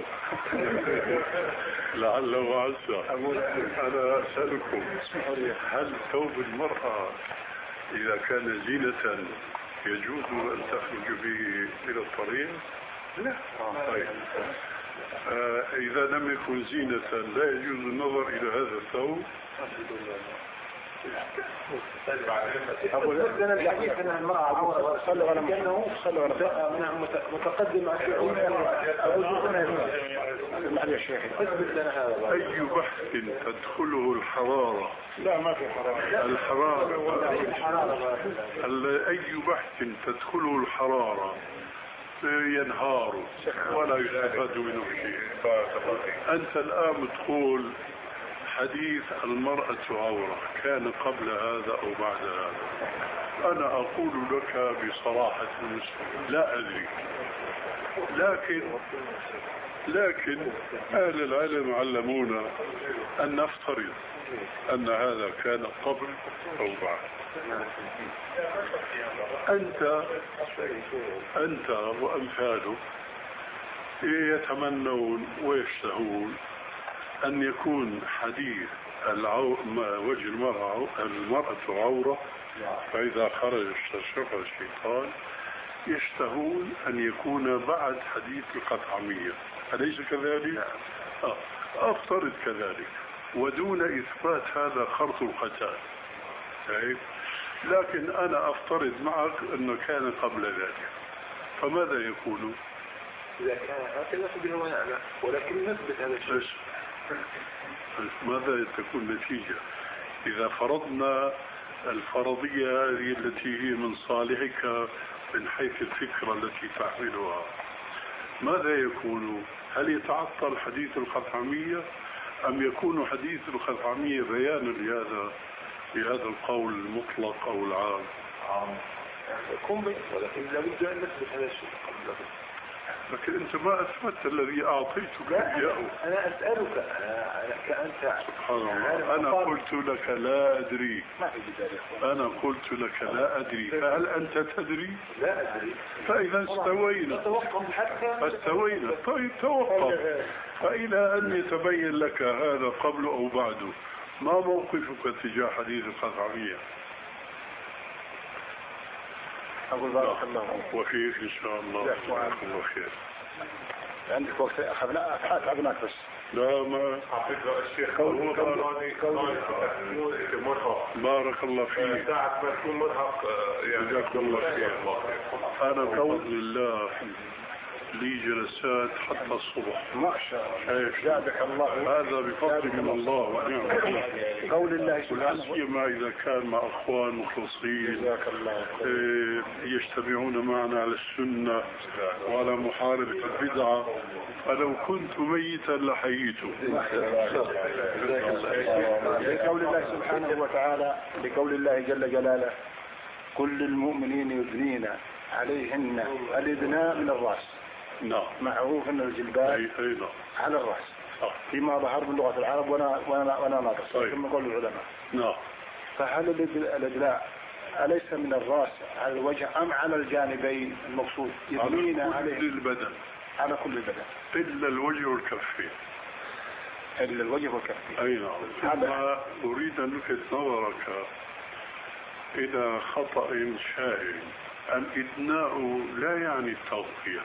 Speaker 3: لعل وعسى. أنا أسألكم، هل ثوب المرأة إذا كان زينة يجوز أن تخرج به إلى الطريق؟
Speaker 1: لا.
Speaker 3: طيب. إذا لم يكن زينة لا يجوز النظر إلى هذا الثوب؟
Speaker 1: أقول لنا الحديث عن المرأة عورة صلوا على متقدم
Speaker 3: أي بحث تدخله الحرارة؟
Speaker 1: لا ما في حرارة.
Speaker 3: الحرارة أي بحث تدخله الحرارة ينهار ولا يستفاد منه شيء. أنت الآن تقول حديث المرأة عورة كان قبل هذا أو بعد هذا. أنا أقول لك بصراحة لا أدري، لكن أهل العلم علمونا أن نفترض أن هذا كان قبل أو بعد. أنت وأمثالك يتمنون ويشتهون أن يكون حديث وجه المرأة عورة، فإذا خرج استشرف الشيطان. يشتهون أن يكون بعد حديث القطعمية، أليس كذلك؟ أفترض كذلك، ودون إثبات هذا خرط القتال. لكن أنا أفترض معك أنه كان قبل ذلك، فماذا يكون؟
Speaker 1: إذا كان هكذا فبه ونعمة، ولكن نثبت هذا الشيء.
Speaker 3: ماذا تكون النتيجة إذا فرضنا الفرضية هذه التي هي من صالحك من حيث الفكرة التي تحملها؟ ماذا يكون؟ هل يتعطل حديث الخثعمية أم يكون حديث الخثعمية بيانا لهذا القول المطلق أو العام؟
Speaker 1: يكون بيان، ولكن لابد أن نثبت هذا الشيء قبل.
Speaker 3: لكن أنت ما أثبت الذي أعطيتك إياه.
Speaker 1: أنا أسألك كأنت.
Speaker 3: سبحان الله. أنا قلت لك لا أدري.
Speaker 1: ما في ذلك.
Speaker 3: أنا قلت لك لا أدري، فهل أنت تدري؟
Speaker 1: لا أدري.
Speaker 3: فإذا استوينا. طيب توقف. فإلى أن يتبين لك هذا قبل أو بعد، ما موقفك تجاه حديث الخثعمية؟
Speaker 1: أقول بارك الله
Speaker 3: وفيك إن شاء الله. جزاك الله خير.
Speaker 1: عندك وقت أخذناك بس.
Speaker 3: لا ما
Speaker 2: الشيخ
Speaker 3: بارك الله فيك.
Speaker 2: ساعة ما تكون مرهق يعني.
Speaker 3: جزاك الله خير. أنا بفضل الله لي جلسات حتى الصبح.
Speaker 1: ما شاء الله. جزاك الله.
Speaker 3: هذا بفضل من الله ونعمه.
Speaker 1: قول الله سبحانه.
Speaker 3: سيما إذا كان مع أخوان مخلصين يجتمعون معنا على السنة وعلى محاربة البدعة. فلو كنت ميتا لحييته.
Speaker 1: لقول الله سبحانه وتعالى، لقول الله جل جلاله: كل المؤمنين يدنين عليهن الإدناء من الرأس.
Speaker 3: نعم.
Speaker 1: معروف أن الجلباب على الرأس فيما ظهر من لغة العرب وانا ناقص كما قول العلماء.
Speaker 3: نعم.
Speaker 1: فهل الإدلاء أليس من الرأس على الوجه أم على الجانبين المقصود؟ يدنين
Speaker 3: على كل البدن.
Speaker 1: على كل البدن
Speaker 3: إلا الوجه والكفين.
Speaker 1: إلا الوجه والكفين.
Speaker 3: أي نعم. ثم أريد أن ألفت نظرك إلى خطأ شائع. الإدناء لا يعني التغطية.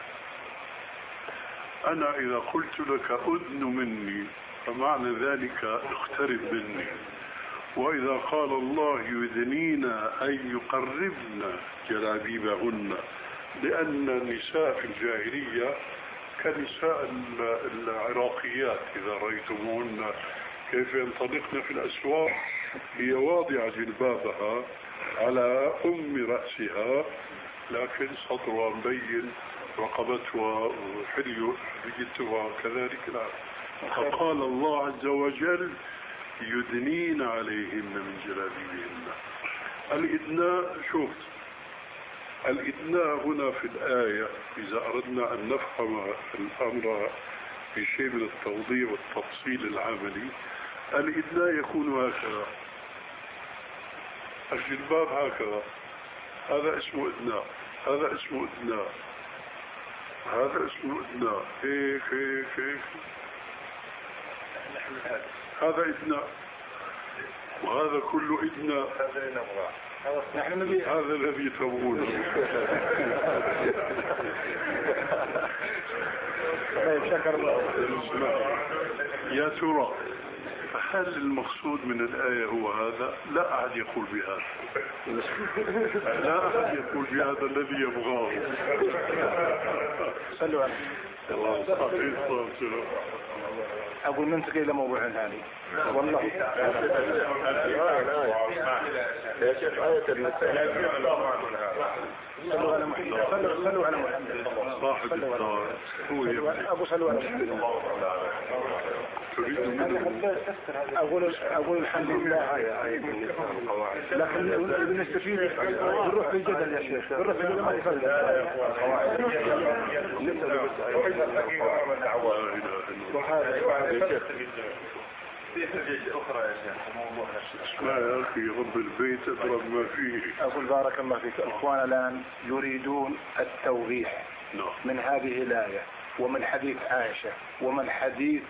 Speaker 3: أنا إذا قلت لك أدن مني فمعنى ذلك اقترب مني. وإذا قال الله يدنينا أي يقربنا جلابيبهن، لأن النساء في الجاهلية كنساء العراقيات إذا رأيتموهن كيف ينطلقن في الأسواق، هي واضعة جلبابها على رأسها، لكن صدرها مبين، رقبتها حليتها كذلك. لا. فقال الله عز وجل يدنين عليهن من جلابيبهن. الإدناء شوف الإدناء هنا في الآية إذا أردنا أن نفهم الأمر بشيء من التوضيح والتفصيل العملي، الإدناء يكون هكذا، الجلباب هكذا، هذا اسمه إدناء، هذا اسمه إدناء، هذا اسمه إدناء، هيك هيك هيك، هذا إدناء، وهذا كله إدناء، هذا الذي تبغونه. يا ترى هل المقصود من الآية هو هذا؟ لا أحد يقول بهذا، لا أحد يقول بهذا الذي يبغاه.
Speaker 1: صلوا عليه. أقول ننتقل إلى موضوع ثاني. والله
Speaker 2: يا شيخ آية النساء
Speaker 1: صلوا على محمد، صلوا على محمد
Speaker 3: صاحب الدار هو
Speaker 1: أبو صلوا على محمد. أقول الحمد لله، لكن بنستفيد بنروح في الجدل يا شيخ، بنروح في الجدل ما يفرق.
Speaker 3: اسمع يا أخي، رب البيت أضرب ما فيه.
Speaker 1: أقول بارك الله فيك. أخوانا الآن يريدون التوضيح من هذه الآية ومن حديث عائشة ومن حديث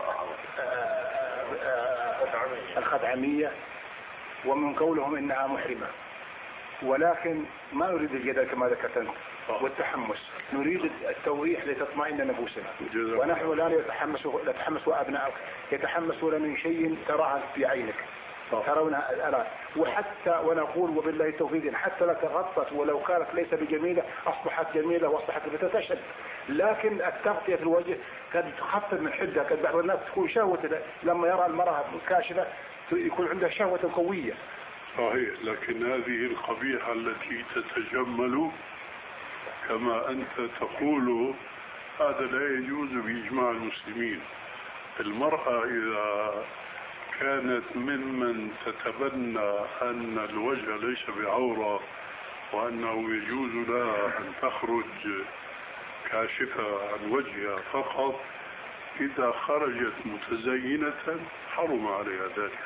Speaker 1: الخدعمية ومن قولهم إنها محرمة، ولكن ما نريد الجدل كما ذكرت أنت والتحمس، نريد التوضيح لتطمئن نفوسنا. ونحن الآن نتحمس وأبنائك يتحمسون من شيء تراه في عينك، ترونها الآن، وحتى ونقول وبالله التوفيق حتى لا تغطت ولو كانت ليس بجميلة أصبحت جميلة وأصبحت بتتشد، لكن التغطية في الوجه قد تخفف من حدة. قد بعض الناس تكون شهوة لما يرى المرأة كاشفة يكون عندها شهوة قوية.
Speaker 3: صحيح، لكن هذه القبيحة التي تتجمل كما أنت تقول هذا لا يجوز بإجماع المسلمين. المرأة إذا كانت ممن تتبنى أن الوجه ليس بعورة وأنه يجوز لها أن تخرج كاشفة عن وجهها فقط، إذا خرجت متزينة حرم عليها ذلك.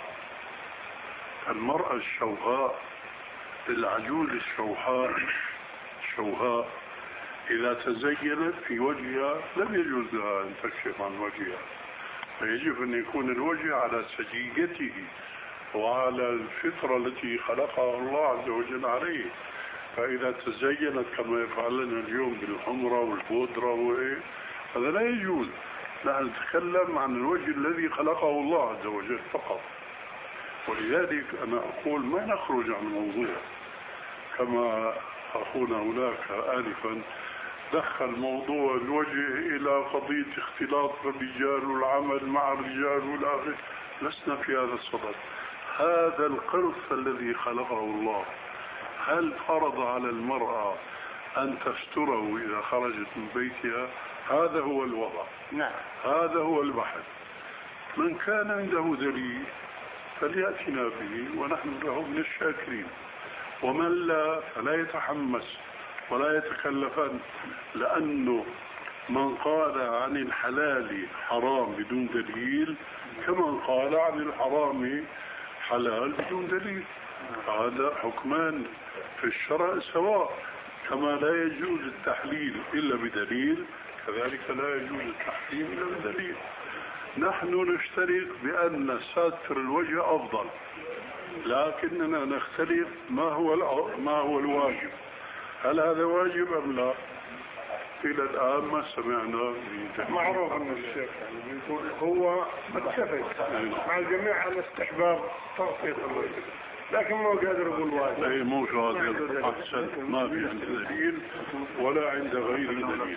Speaker 3: المرأة الشوهاء، العجوز الشوهاء إذا تزينت في وجهها لم يجوز لها أن تكشف عن وجهها، فيجب أن يكون الوجه على سجيته وعلى الفطرة التي خلقها الله عز وجل عليه. فإذا تزينت كما يفعلنا اليوم بالحمرة والبودرة هذا لا يجوز. نحن نتكلم عن الوجه الذي خلقه الله عز وجل فقط. ولذلك أنا أقول ما نخرج عن الموضوع، كما أخونا هناك آنفا دخل موضوع الوجه إلى قضية اختلاط الرجال والعمل مع الرجال والآخر. لسنا في هذا الصدد. هذا القرص الذي خلقه الله هل فرض على المرأة أن تستره إذا خرجت من بيتها؟ هذا هو الوضع.
Speaker 1: نعم.
Speaker 3: هذا هو البحث. من كان عنده دليل فليأتنا به ونحن له من الشاكرين، ومن لا فلا يتحمس ولا يتكلفن، لأنه من قال عن الحلال حرام بدون دليل كمن قال عن الحرام حلال بدون دليل. هذا حكمان في الشرع سواء، كما لا يجوز التحليل إلا بدليل كذلك لا يجوز التحريم إلا بدليل. نحن نشترك بأن ساتر الوجه أفضل، لكننا نختلف ما هو الواجب. هل هذا واجب أم لا؟ إلى الآن ما سمعنا.
Speaker 5: معروف أن الشيخ يقول هو متفق مع الجميع على استحباب تغطية الوجه، لكن ما قادر يقول واجب.
Speaker 3: أي مو قادر. أحسن، ما في عند دليل ولا عند غير دليل.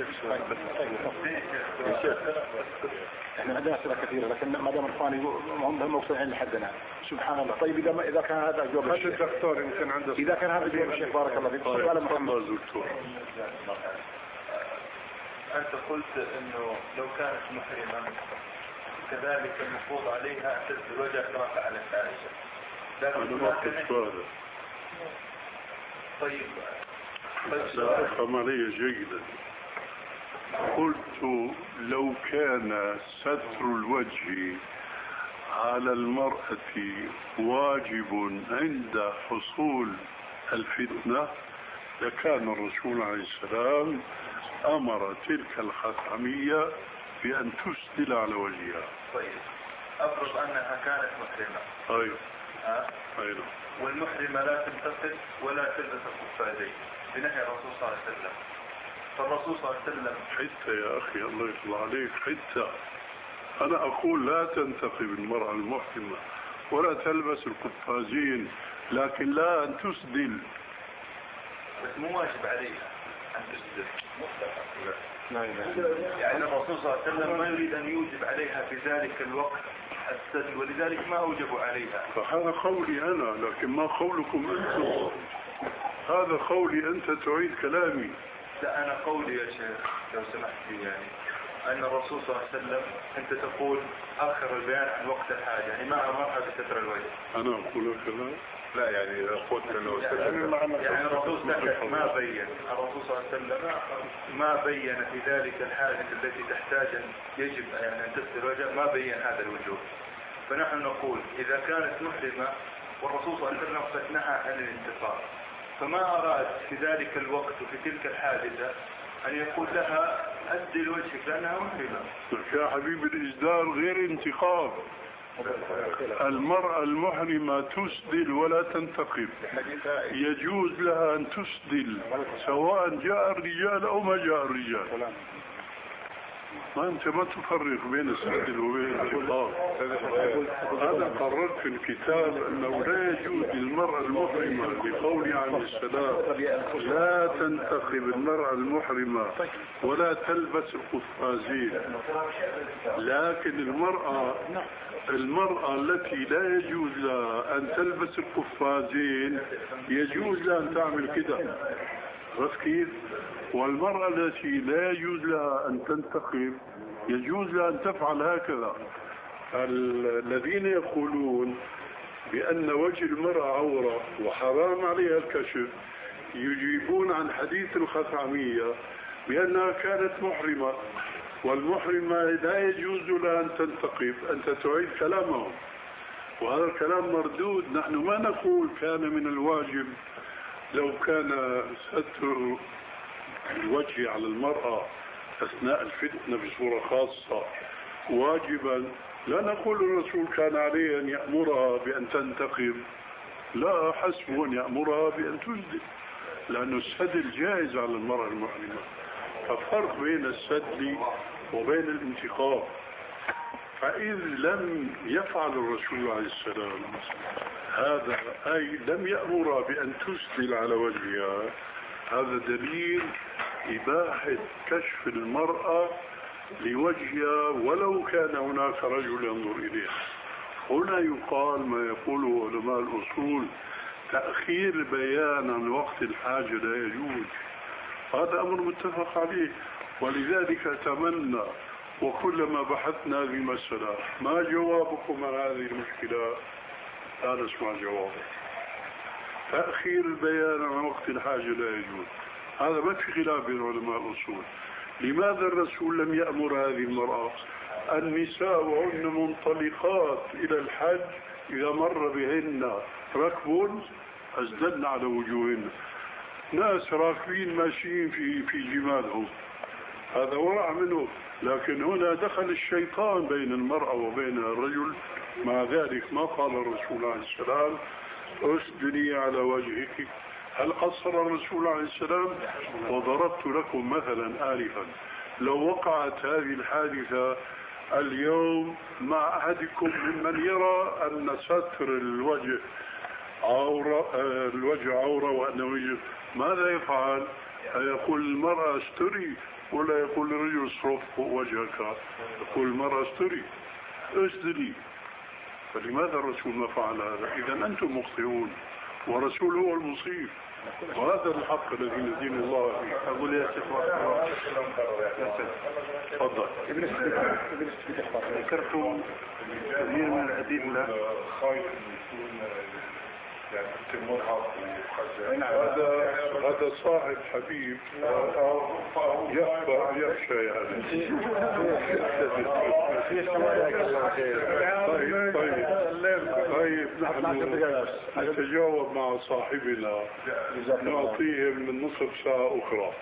Speaker 1: احنا عندنا أسئلة كثيرة، لكن ما دام الإخوان هم مقتنعين لحدنا سبحان الله. طيب إذا كان هذا جواب الشيخ
Speaker 5: الدكتور يمكن عنده،
Speaker 1: إذا كان هذا جواب الشيخ بارك الله فيك. صلى على محمد.
Speaker 3: دكتور،
Speaker 6: أنت قلت أنه لو كانت محرمة كذلك المفروض عليها أن تسد الوجه كما فعلت عائشة.
Speaker 3: أنا ما قلت هذا.
Speaker 6: طيب
Speaker 3: لا أفهم علي جيدا. قلت لو كان ستر الوجه على المرأة واجب عند حصول الفتنة لكان الرسول عليه السلام أمر تلك الخثعمية بأن تسدل على وجهها.
Speaker 6: طيب أفرض أنها كانت محرمة.
Speaker 3: أيوة. أيوة.
Speaker 6: والمحرمة لا تنتقد ولا تلبس القفازين بنهي الرسول صلى الله عليه وسلم. فالرسول صلى الله عليه وسلم
Speaker 3: حتى يا أخي الله يطلع عليك حتى أنا أقول لا تنتقب المرأة المحرمة ولا تلبس القفازين لكن لا أن تسدل.
Speaker 6: بس مو واجب عليها أن تسدل. يعني الرسول صلى الله عليه وسلم ما يريد أن يوجب عليها في ذلك الوقت السدل ولذلك ما أوجبوا عليها.
Speaker 3: فهذا قولي أنا لكن ما قولكم أنتم. هذا قولي أنت تعيد كلامي.
Speaker 6: لا أنا قولي يا شيخ لو سمحت لي يعني أن الرسول صلى الله عليه وسلم أنت تقول أخر البيان عن وقت الحاجة يعني ما أمرها بستر الوجه.
Speaker 3: أنا أقول كذا؟
Speaker 2: لا يعني قلت أنه
Speaker 6: يعني الرسول ما بين الرسول صلى الله عليه وسلم ما بين في ذلك الحاجة التي تحتاج يجب يعني أن تستر الوجه ما بين هذا الوجوب. فنحن نقول إذا كانت محرمة والرسول صلى الله عليه وسلم قد نهى عن الانتقاب فما أراد في ذلك الوقت وفي تلك الحادثة أن يقول لها أسدل وجهك لأنها محرمة.
Speaker 3: يا حبيبي الإسدال غير انتقاب. المرأة المحرمة تسدل ولا تنتقب. يجوز لها أن تسدل سواء جاء الرجال أو ما جاء الرجال. ما أنت ما تفرق بين السدل وبين الانتقاب. أنا قررت في الكتاب أنه لا يجوز للمرأة المحرمة لقول عليه السلام لا تنتقب المرأة المحرمة ولا تلبس القفازين. لكن المرأة التي لا يجوز لها أن تلبس القفازين يجوز لها أن تعمل كده. بس كيف؟ والمرأة التي لا يجوز لها أن تنتقب يجوز لها أن تفعل هكذا. الذين يقولون بأن وجه المرأة عورة وحرام عليها الكشف يجيبون عن حديث الخثعمية بأنها كانت محرمة والمحرمة لا يجوز لها أن تنتقب. أنت تعيد كلامهم وهذا الكلام مردود. نحن ما نقول كان من الواجب لو كان ستر الوجه على المرأة أثناء الفتنة بصورة خاصة واجبا لا نقول الرسول كان عليه أن يأمرها بأن تنتقب. لا حسب أن يأمرها بأن تسدل لأن السدل جائز على المرأة المحرمة. ففرق بين السدل وبين الانتقاب. فإذ لم يفعل الرسول عليه السلام هذا أي لم يأمرها بأن تسدل على وجهها هذا دليل إباحة كشف المرأة لوجهها ولو كان هناك رجل ينظر إليها. هنا يقال ما يقوله علماء الأصول تأخير بيان عن وقت الحاجة لا يجوز. هذا أمر متفق عليه. ولذلك أتمنى وكلما بحثنا هذه المسألة ما جوابكم عن هذه المشكلة لا نسمع جوابه. تأخير البيان عن وقت الحاجة لا يجوز. هذا ما في خلاف بين علماء الأصول. لماذا الرسول لم يأمر هذه المرأة؟ النساء وهن منطلقات إلى الحج إذا مر بهن ركب أسدلن على وجوهن. ناس راكبين ماشيين في جمالهم هذا ورع منه. لكن هنا دخل الشيطان بين المرأة وبين الرجل. مع ذلك ما قال الرسول عليه السلام اسدلي على وجهك. هل قصر الرسول عليه السلام؟ وضربت لكم مثلا آلفا لو وقعت هذه الحادثة اليوم مع أحدكم ممن يرى أن ستر الوجه عورة وأنه يجب ماذا يفعل؟ يقول المرأة استري ولا يقول الرجل اصرف وجهك؟ يقول المرأة استري اسدلي. فلماذا الرسول ما فعل هذا؟ إذا أنتم مخطئون ورسول هو المصيب وهذا الحق الذي ندين الله فيه. أقول يا شيخ تفضل.
Speaker 6: ذكرتم كثير من الأدلة يعني كنت مرهق وخزان.
Speaker 3: هذا صاحب حبيب يخشى يعني. طيب نحن نتجاوب مع صاحبنا نعطيه من نصف ساعة أخرى.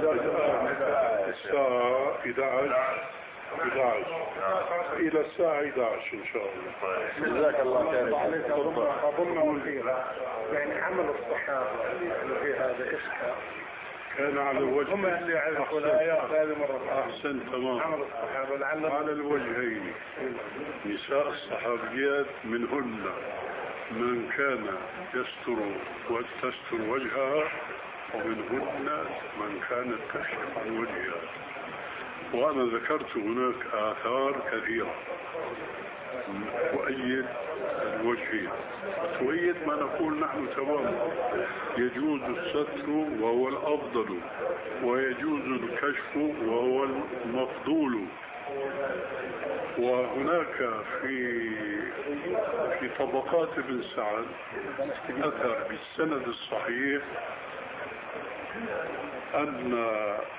Speaker 3: الساعة 11 إلى الساعة 11 إن شاء الله.
Speaker 5: جزاك الله خير. أظن يعني عمل الصحابة في هذا إشكال
Speaker 3: كان على الوجه
Speaker 5: هم اللي يعرفوا الآيات هذه مرة.
Speaker 3: أحسن تمام.
Speaker 5: عمل الصحابة
Speaker 3: على الوجهين. نساء الصحابيات منهن من كان يستر وتستر وجهها ومنهن من كانت تكشف عن وجهها. وأنا ذكرت هناك آثار كثيرة تؤيد الوجهين، تؤيد ما نقول نحن تماما. يجوز الستر وهو الأفضل، ويجوز الكشف وهو المفضول. وهناك في طبقات ابن سعد أثر بالسند الصحيح أن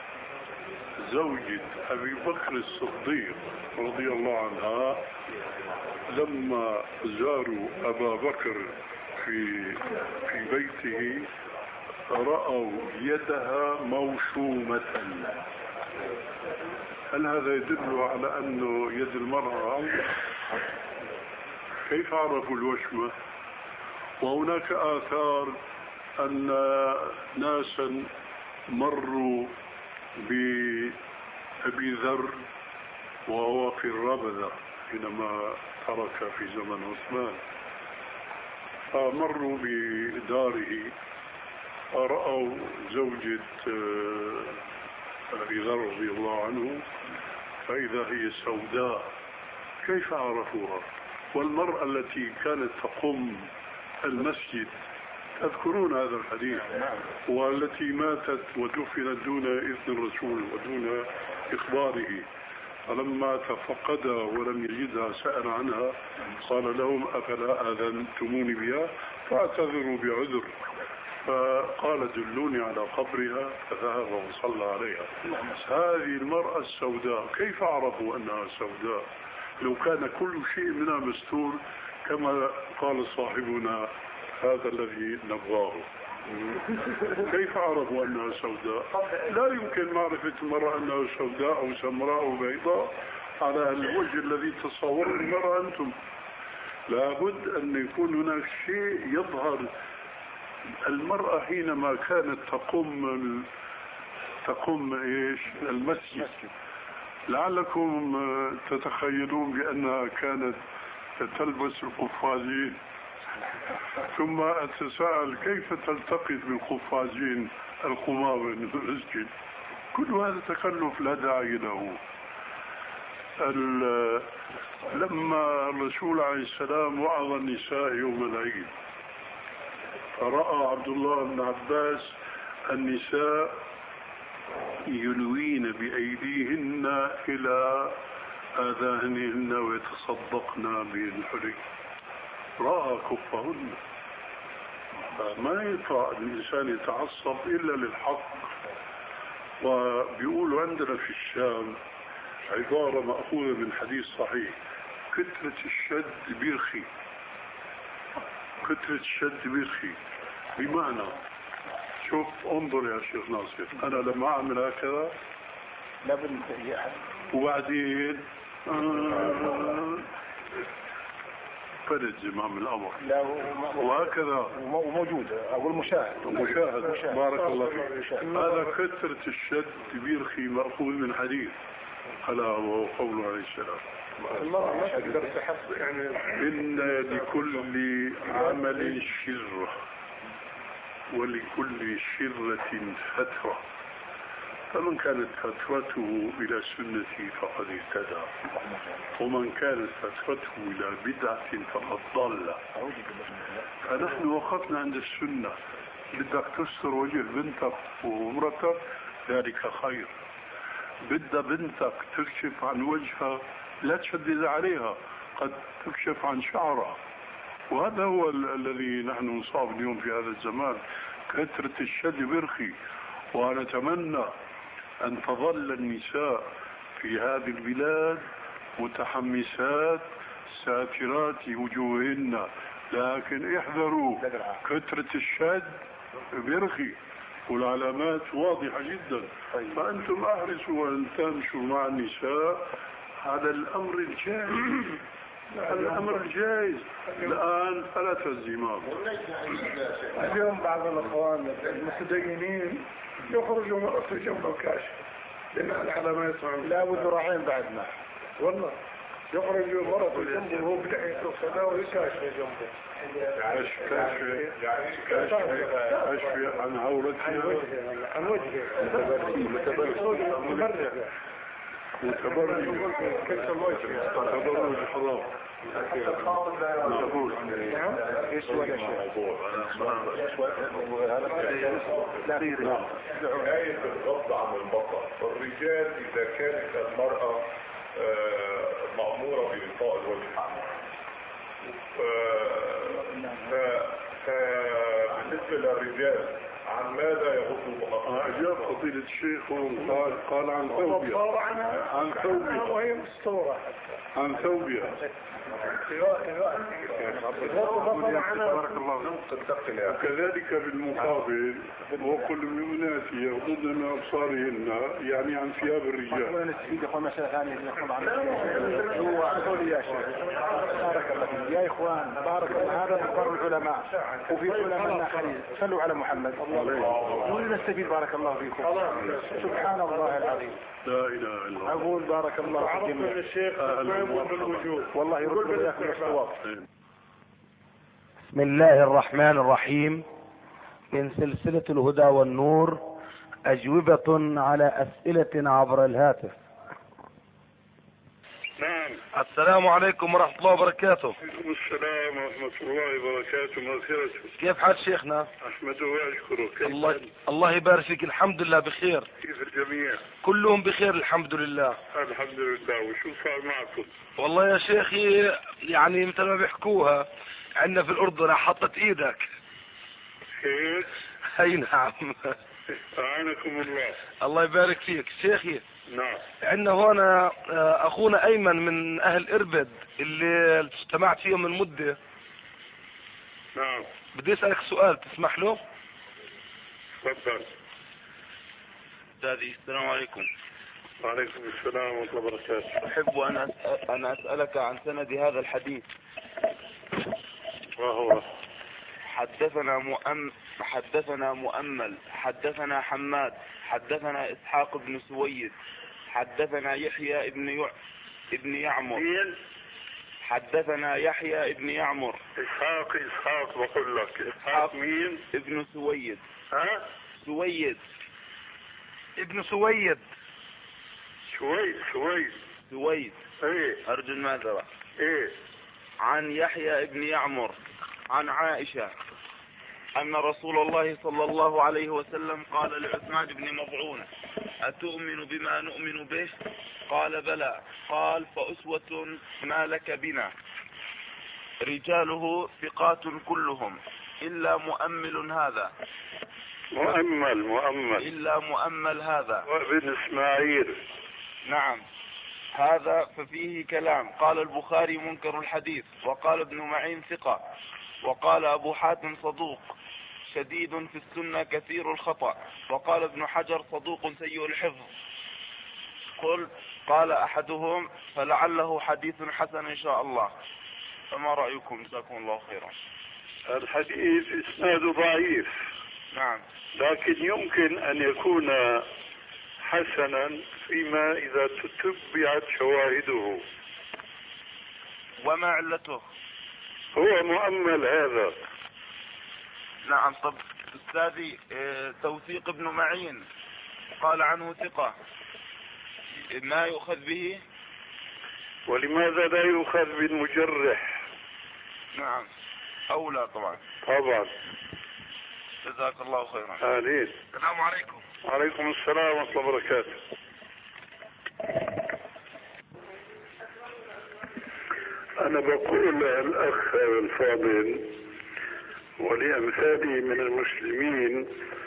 Speaker 3: زوجة أبي بكر الصديق رضي الله عنها لما زاروا أبا بكر في بيته رأوا يدها موشومة. هل هذا يدل على أنه يد المرأة؟ كيف عرفوا الوشمة؟ وهناك آثار أن ناسا مروا بأبي ذر وهو في الربذة حينما ترك في زمن عثمان، فمروا بداره فرأوا زوجة أبي ذر رضي الله عنه فإذا هي سوداء. كيف عرفوها؟ والمرأة التي كانت تقوم المسجد تذكرون هذا الحديث، والتي ماتت ودفنت دون إذن الرسول ودون إخباره، فلما تفقدها ولم يجدها سأل عنها قال لهم أفلا آذنتموني بها فاعتذروا بعذر، فقال دلوني على قبرها فذهب وصلى عليها. هذه المرأة السوداء كيف عرفوا أنها سوداء لو كان كل شيء منها مستور كما قال صاحبنا هذا الذي نبغاه؟ كيف عرفوا أنها سوداء؟ لا يمكن معرفة المرأة أنها سوداء أو سمراء أو بيضاء على الوجه الذي تصور المرأة أنتم. لابد أن يكون هناك شيء يظهر. المرأة حينما كانت تقوم المسجد لعلكم تتخيلون بأنها كانت تلبس القفازين، ثم أتساءل كيف تلتقط بالقفازين القمامة من المسجد؟ كل هذا تكلف لا داعي له. لما الرسول عليه السلام وعظ النساء يوم العيد فرأى عبد الله بن عباس النساء يلوين بأيديهن إلى آذانهن ويتصدقن بالحلي، رأى كفهن. ما يطلع الإنسان يتعصب إلا للحق. وبيقولوا عندنا في الشام عبارة مأخوذة من حديث صحيح: كترة الشد بيرخي. كترة الشد بيرخي بمعنى، شوف انظر يا شيخ ناصر، أنا لما أعمل هكذا وبعدين فرد زمام الأمر وهكذا
Speaker 5: وموجود أو المشاهد
Speaker 3: بارك الله فيك. هذا كثرة الشد بيرخي مأخوذ من حديث ألا وهو قوله عليه السلام: إن لكل عمل شرة ولكل شرة فترة، فمن كانت فترته إلى سنتي فقد اهتدى، ومن كانت فترته إلى بدعة فقد ضل. فنحن وقفنا عند السنة. بدك تستر وجه بنتك ومرتك ذلك خير، بدها بنتك تكشف عن وجهها لا تشدد عليها، قد تكشف عن شعرها وهذا هو الذي نحن نصاب اليوم في هذا الزمان، كثرة الشد برخي. ونتمنى أن تظل النساء في هذه البلاد متحمسات ساترات وجوههن، لكن احذروا كثرة الشد برخي والعلامات واضحة جدا. فأنتم أحرصوا أن تمشوا مع النساء على الأمر الجائز. الأمر الجائز الآن فلا تزيمات.
Speaker 5: اليوم بعض الأخوان المتدينين يخرجوا مرة جنب الكاشف لأن العلامات لا وذراعين بعدنا والله، يخرجوا مرة جنبه وهو بلحية الصلاة ويكاشف جنبه.
Speaker 3: أشفي عن عورتها
Speaker 5: عن وجهه
Speaker 3: وتبرج الحرام.
Speaker 5: ايش هو
Speaker 7: آية الغض عن البصر. الرجال إذا كانت المرأة مأمورة بإغطاء الوجه، فبالنسبة للرجال عن ماذا يغضوا؟
Speaker 3: أجاب فضيلة الشيخ قال عن ثوبها، عن ثوبها
Speaker 5: وهي مستورة
Speaker 3: عن ثوبها. وكذلك بالمقابل وكل المؤمنات يغضضن من أبصارهن، يعني عن ثياب الرجال.
Speaker 1: يا إخوان بارك الله، هذا أخبار العلماء وفي علماء آخرين. صلوا على محمد ونستفيد. بارك الله فيكم. سبحان الله العظيم،
Speaker 3: لا إله إلا الله.
Speaker 1: أقول بارك الله في الجميع.
Speaker 5: الشيخ بالوجود
Speaker 1: والله يرد إياكم الصواب. بسم الله الرحمن الرحيم. من سلسلة الهدى والنور، أجوبة على أسئلة عبر الهاتف.
Speaker 3: نعم.
Speaker 1: السلام عليكم ورحمة الله وبركاته.
Speaker 3: عليكم السلام ورحمة الله وبركاته. مغفرته.
Speaker 1: كيف حال شيخنا؟
Speaker 3: أحمده وأشكره.
Speaker 1: الله يبارك فيك. الحمد لله بخير.
Speaker 3: كيف الجميع؟
Speaker 1: كلهم بخير الحمد لله.
Speaker 3: الحمد لله. وشو صار معكم؟
Speaker 1: والله يا شيخي يعني مثل ما بيحكوها عندنا في الأردن حطت إيدك.
Speaker 3: هيك؟
Speaker 1: أي نعم.
Speaker 3: أعانكم الله.
Speaker 1: الله يبارك فيك شيخي.
Speaker 3: نعم.
Speaker 1: عندنا هنا أخونا أيمن من أهل إربد اللي اجتمعت فيهم من مدة.
Speaker 3: نعم.
Speaker 1: بدي أسألك سؤال تسمح له؟
Speaker 3: تفضل.
Speaker 8: أستاذي السلام عليكم.
Speaker 3: وعليكم السلام ورحمة الله وبركاته.
Speaker 8: أحب أن أسألك عن سند هذا الحديث.
Speaker 3: وهو
Speaker 8: حدثنا مؤمل، حدثنا حماد، حدثنا إسحاق بن سويد، حدثنا يحيى ابن يعمر. حدثنا يحيى ابن يعمر.
Speaker 3: إسحاق بقول لك. إسحاق مين؟
Speaker 8: ابن سويد.
Speaker 3: ها؟
Speaker 8: سويد.
Speaker 1: ابن سويد.
Speaker 3: سويد. ايه.
Speaker 8: أرجو المعذرة.
Speaker 3: ايه.
Speaker 8: عن يحيى ابن يعمر عن عائشة أن رسول الله صلى الله عليه وسلم قال لعثمان بن مظعون: أتؤمن بما نؤمن به؟ قال: بلى. قال: فأسوة ما لك بنا. رجاله ثقات كلهم إلا مؤمل هذا. إلا مؤمل هذا
Speaker 3: وابن إسماعيل.
Speaker 8: نعم. هذا ففيه كلام. قال البخاري: منكر الحديث. وقال ابن معين: ثقة. وقال أبو حاتم: صدوق شديد في السنة كثير الخطأ. وقال ابن حجر: صدوق سيء الحفظ. قال أحدهم: فلعله حديث حسن إن شاء الله. فما رأيكم؟ جزاكم الله خيرا.
Speaker 3: الحديث إسناده ضعيف.
Speaker 8: نعم.
Speaker 3: لكن يمكن أن يكون حسنا فيما إذا تتبعت شواهده.
Speaker 8: وما علته؟
Speaker 3: هو مؤمل هذا.
Speaker 8: نعم. طب أستاذي، توثيق ابن معين قال عنه ثقة، ما يؤخذ به؟
Speaker 3: ولماذا لا يؤخذ بالمجرح؟
Speaker 8: نعم. أولى طبعا. جزاك الله خيرا.
Speaker 3: آمين.
Speaker 8: السلام عليكم.
Speaker 3: وعليكم السلام ورحمة الله وبركاته. أنا بقول الأخ الفاضل ولأمثالي من المسلمين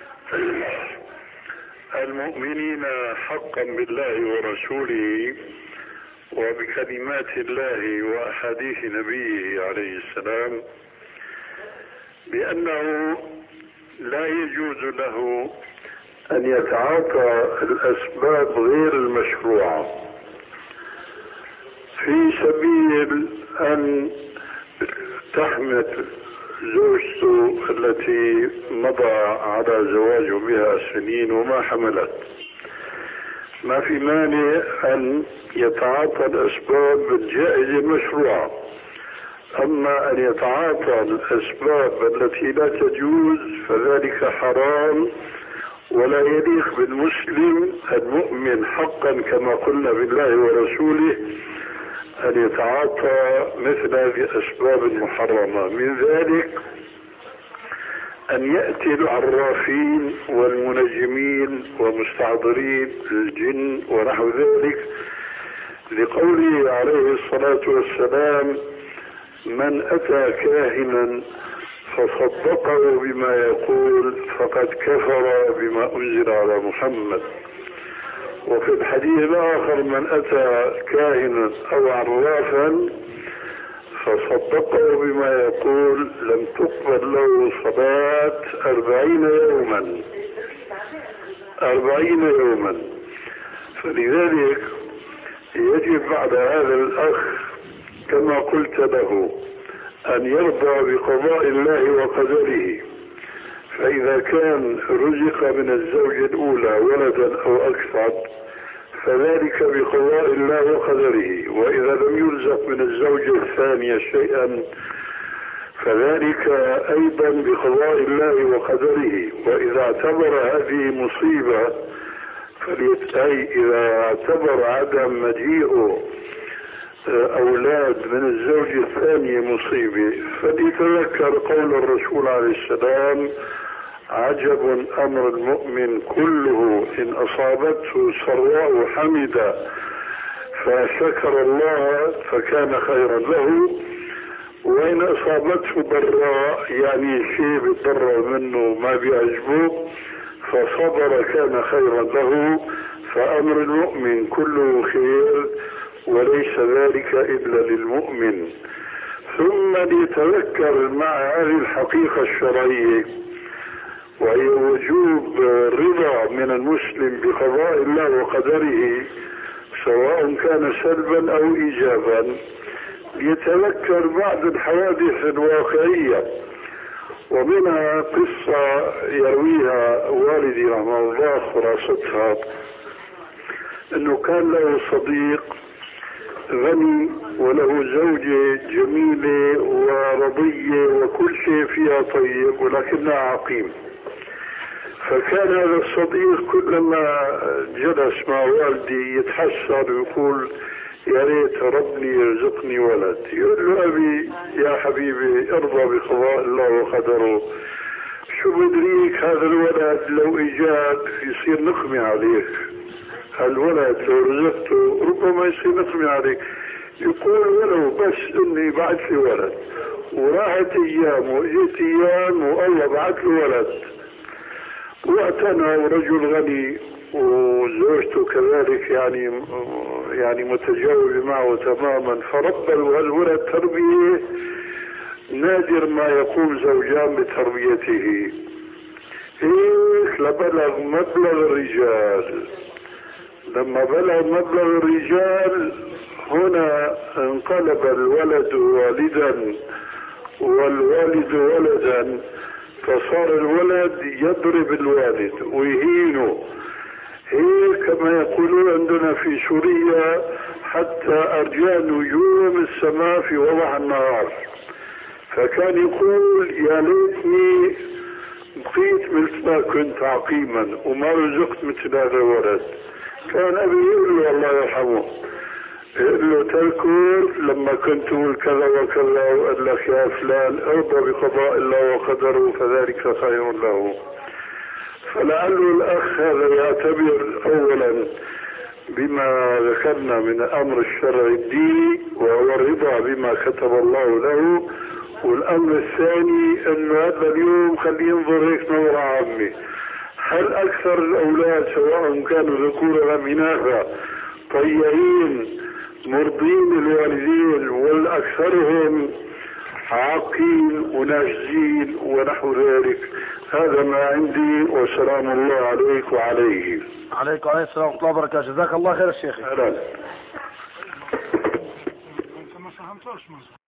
Speaker 3: المؤمنين حقا بالله ورسوله وبكلمات الله وأحاديث نبيه عليه السلام بأنه لا يجوز له أن يتعاطى الأسباب غير المشروعة في سبيل أن تحمل زوجته التي مضى على زواجه بها سنين وما حملت. ما في مانع أن يتعاطى الأسباب الجائزة المشروعة، أما أن يتعاطى الأسباب التي لا تجوز فذلك حرام ولا يليق بالمسلم المؤمن حقا كما قلنا بالله ورسوله أن يتعاطى مثل هذه الأسباب المحرمة. من ذلك أن يأتي العرافين والمنجمين ومستحضرين الجن ونحو ذلك، لقوله عليه الصلاة والسلام: من أتى كاهنا فصدقه بما يقول فقد كفر بما أنزل على محمد. وفي الحديث الآخر: من أتى كاهنا أو عرافا فصدقه بما يقول لم تقبل له صلاة 40 يوما. فلذلك يجب بعد هذا الأخ كما قلت له أن يرضى بقضاء الله وقدره، فإذا كان رزق من الزوجة الأولى ولدا أو أكثر فذلك بقضاء الله وقدره، وإذا لم يرزق من الزوجة الثانية شيئا فذلك أيضا بقضاء الله وقدره. وإذا اعتبر هذه مصيبة أي إذا اعتبر عدم مجيء أولاد من الزوجة الثانية مصيبة فليتذكر قول الرسول عليه السلام: عجب أمر المؤمن كله إن أصابته سراء حمد فشكر الله فكان خيرا له، وإن أصابته ضراء يعني شيء بيتضرر منه ما بيعجبه فصبر كان خيرا له. فأمر المؤمن كله خير وليس ذلك إلا للمؤمن. ثم ليتذكر مع هذه الحقيقة الشرعية وهي وجوب الرضا من المسلم بقضاء الله وقدره سواء كان سلبا أو إيجابا، يتذكر بعض الحوادث الواقعية. ومنها قصة يرويها والدي رحمه الله خلاصتها أنه كان له صديق غني وله زوجة جميلة ورضية وكل شيء فيها طيب ولكنها عقيم. فكان هذا الصديق كلما جلس مع والدي يتحسر ويقول: يا ريت ربني يرزقني ولد. يقول له: أبي يا حبيبي ارضى بقضاء الله وقدره، شو بدريك هذا الولد لو اجاك يصير نقمة عليك، هالولد لو رزقته ربما يصير نقمة عليك. يقول: ولو بس اني بعت لي ولد. وراحت ايام واجت ايام والله بعت له ولد، واعتنى رجل غني وزوجته كذلك يعني متجاوبة معه تماما، فربى الولد تربية نادر ما يقوم زوجان بتربيته. هيك لبلغ مبلغ الرجال. لما بلغ مبلغ الرجال هنا انقلب الولد والدا والوالد ولدا، فصار الولد يضرب الوالد ويهينه. هيك كما يقولون عندنا في سوريا: حتى أرجاء نجوم السماء في وضع النهار. فكان يقول: يا ليتني بقيت مثل ما كنت عقيما وما رزقت مثل هذا الولد. كان أبي يقول له الله يرحمه، يقول له: تذكر لما كنت تقول كذا وكذا وقال لك يا فلان ارضى بقضاء الله وقدره فذلك خير له. فلعله الأخ هذا يعتبر أولا بما ذكرنا من الأمر الشرعي الديني وهو الرضا بما كتب الله له، والأمر الثاني أنه هذا اليوم خليه ينظر هيك نظرة عامة. هل أكثر الأولاد سواء كانوا ذكورا أم إناثا طيعين مرضين للوالدين، والأكثرهم عاقين وناشزين ونحو ذلك؟ هذا ما عندي، والسلام الله عليك وعليه.
Speaker 1: عليكم وعليكم السلام ورحمة الله وبركاته. جزاك الله خير الشيخ.
Speaker 3: أهلا.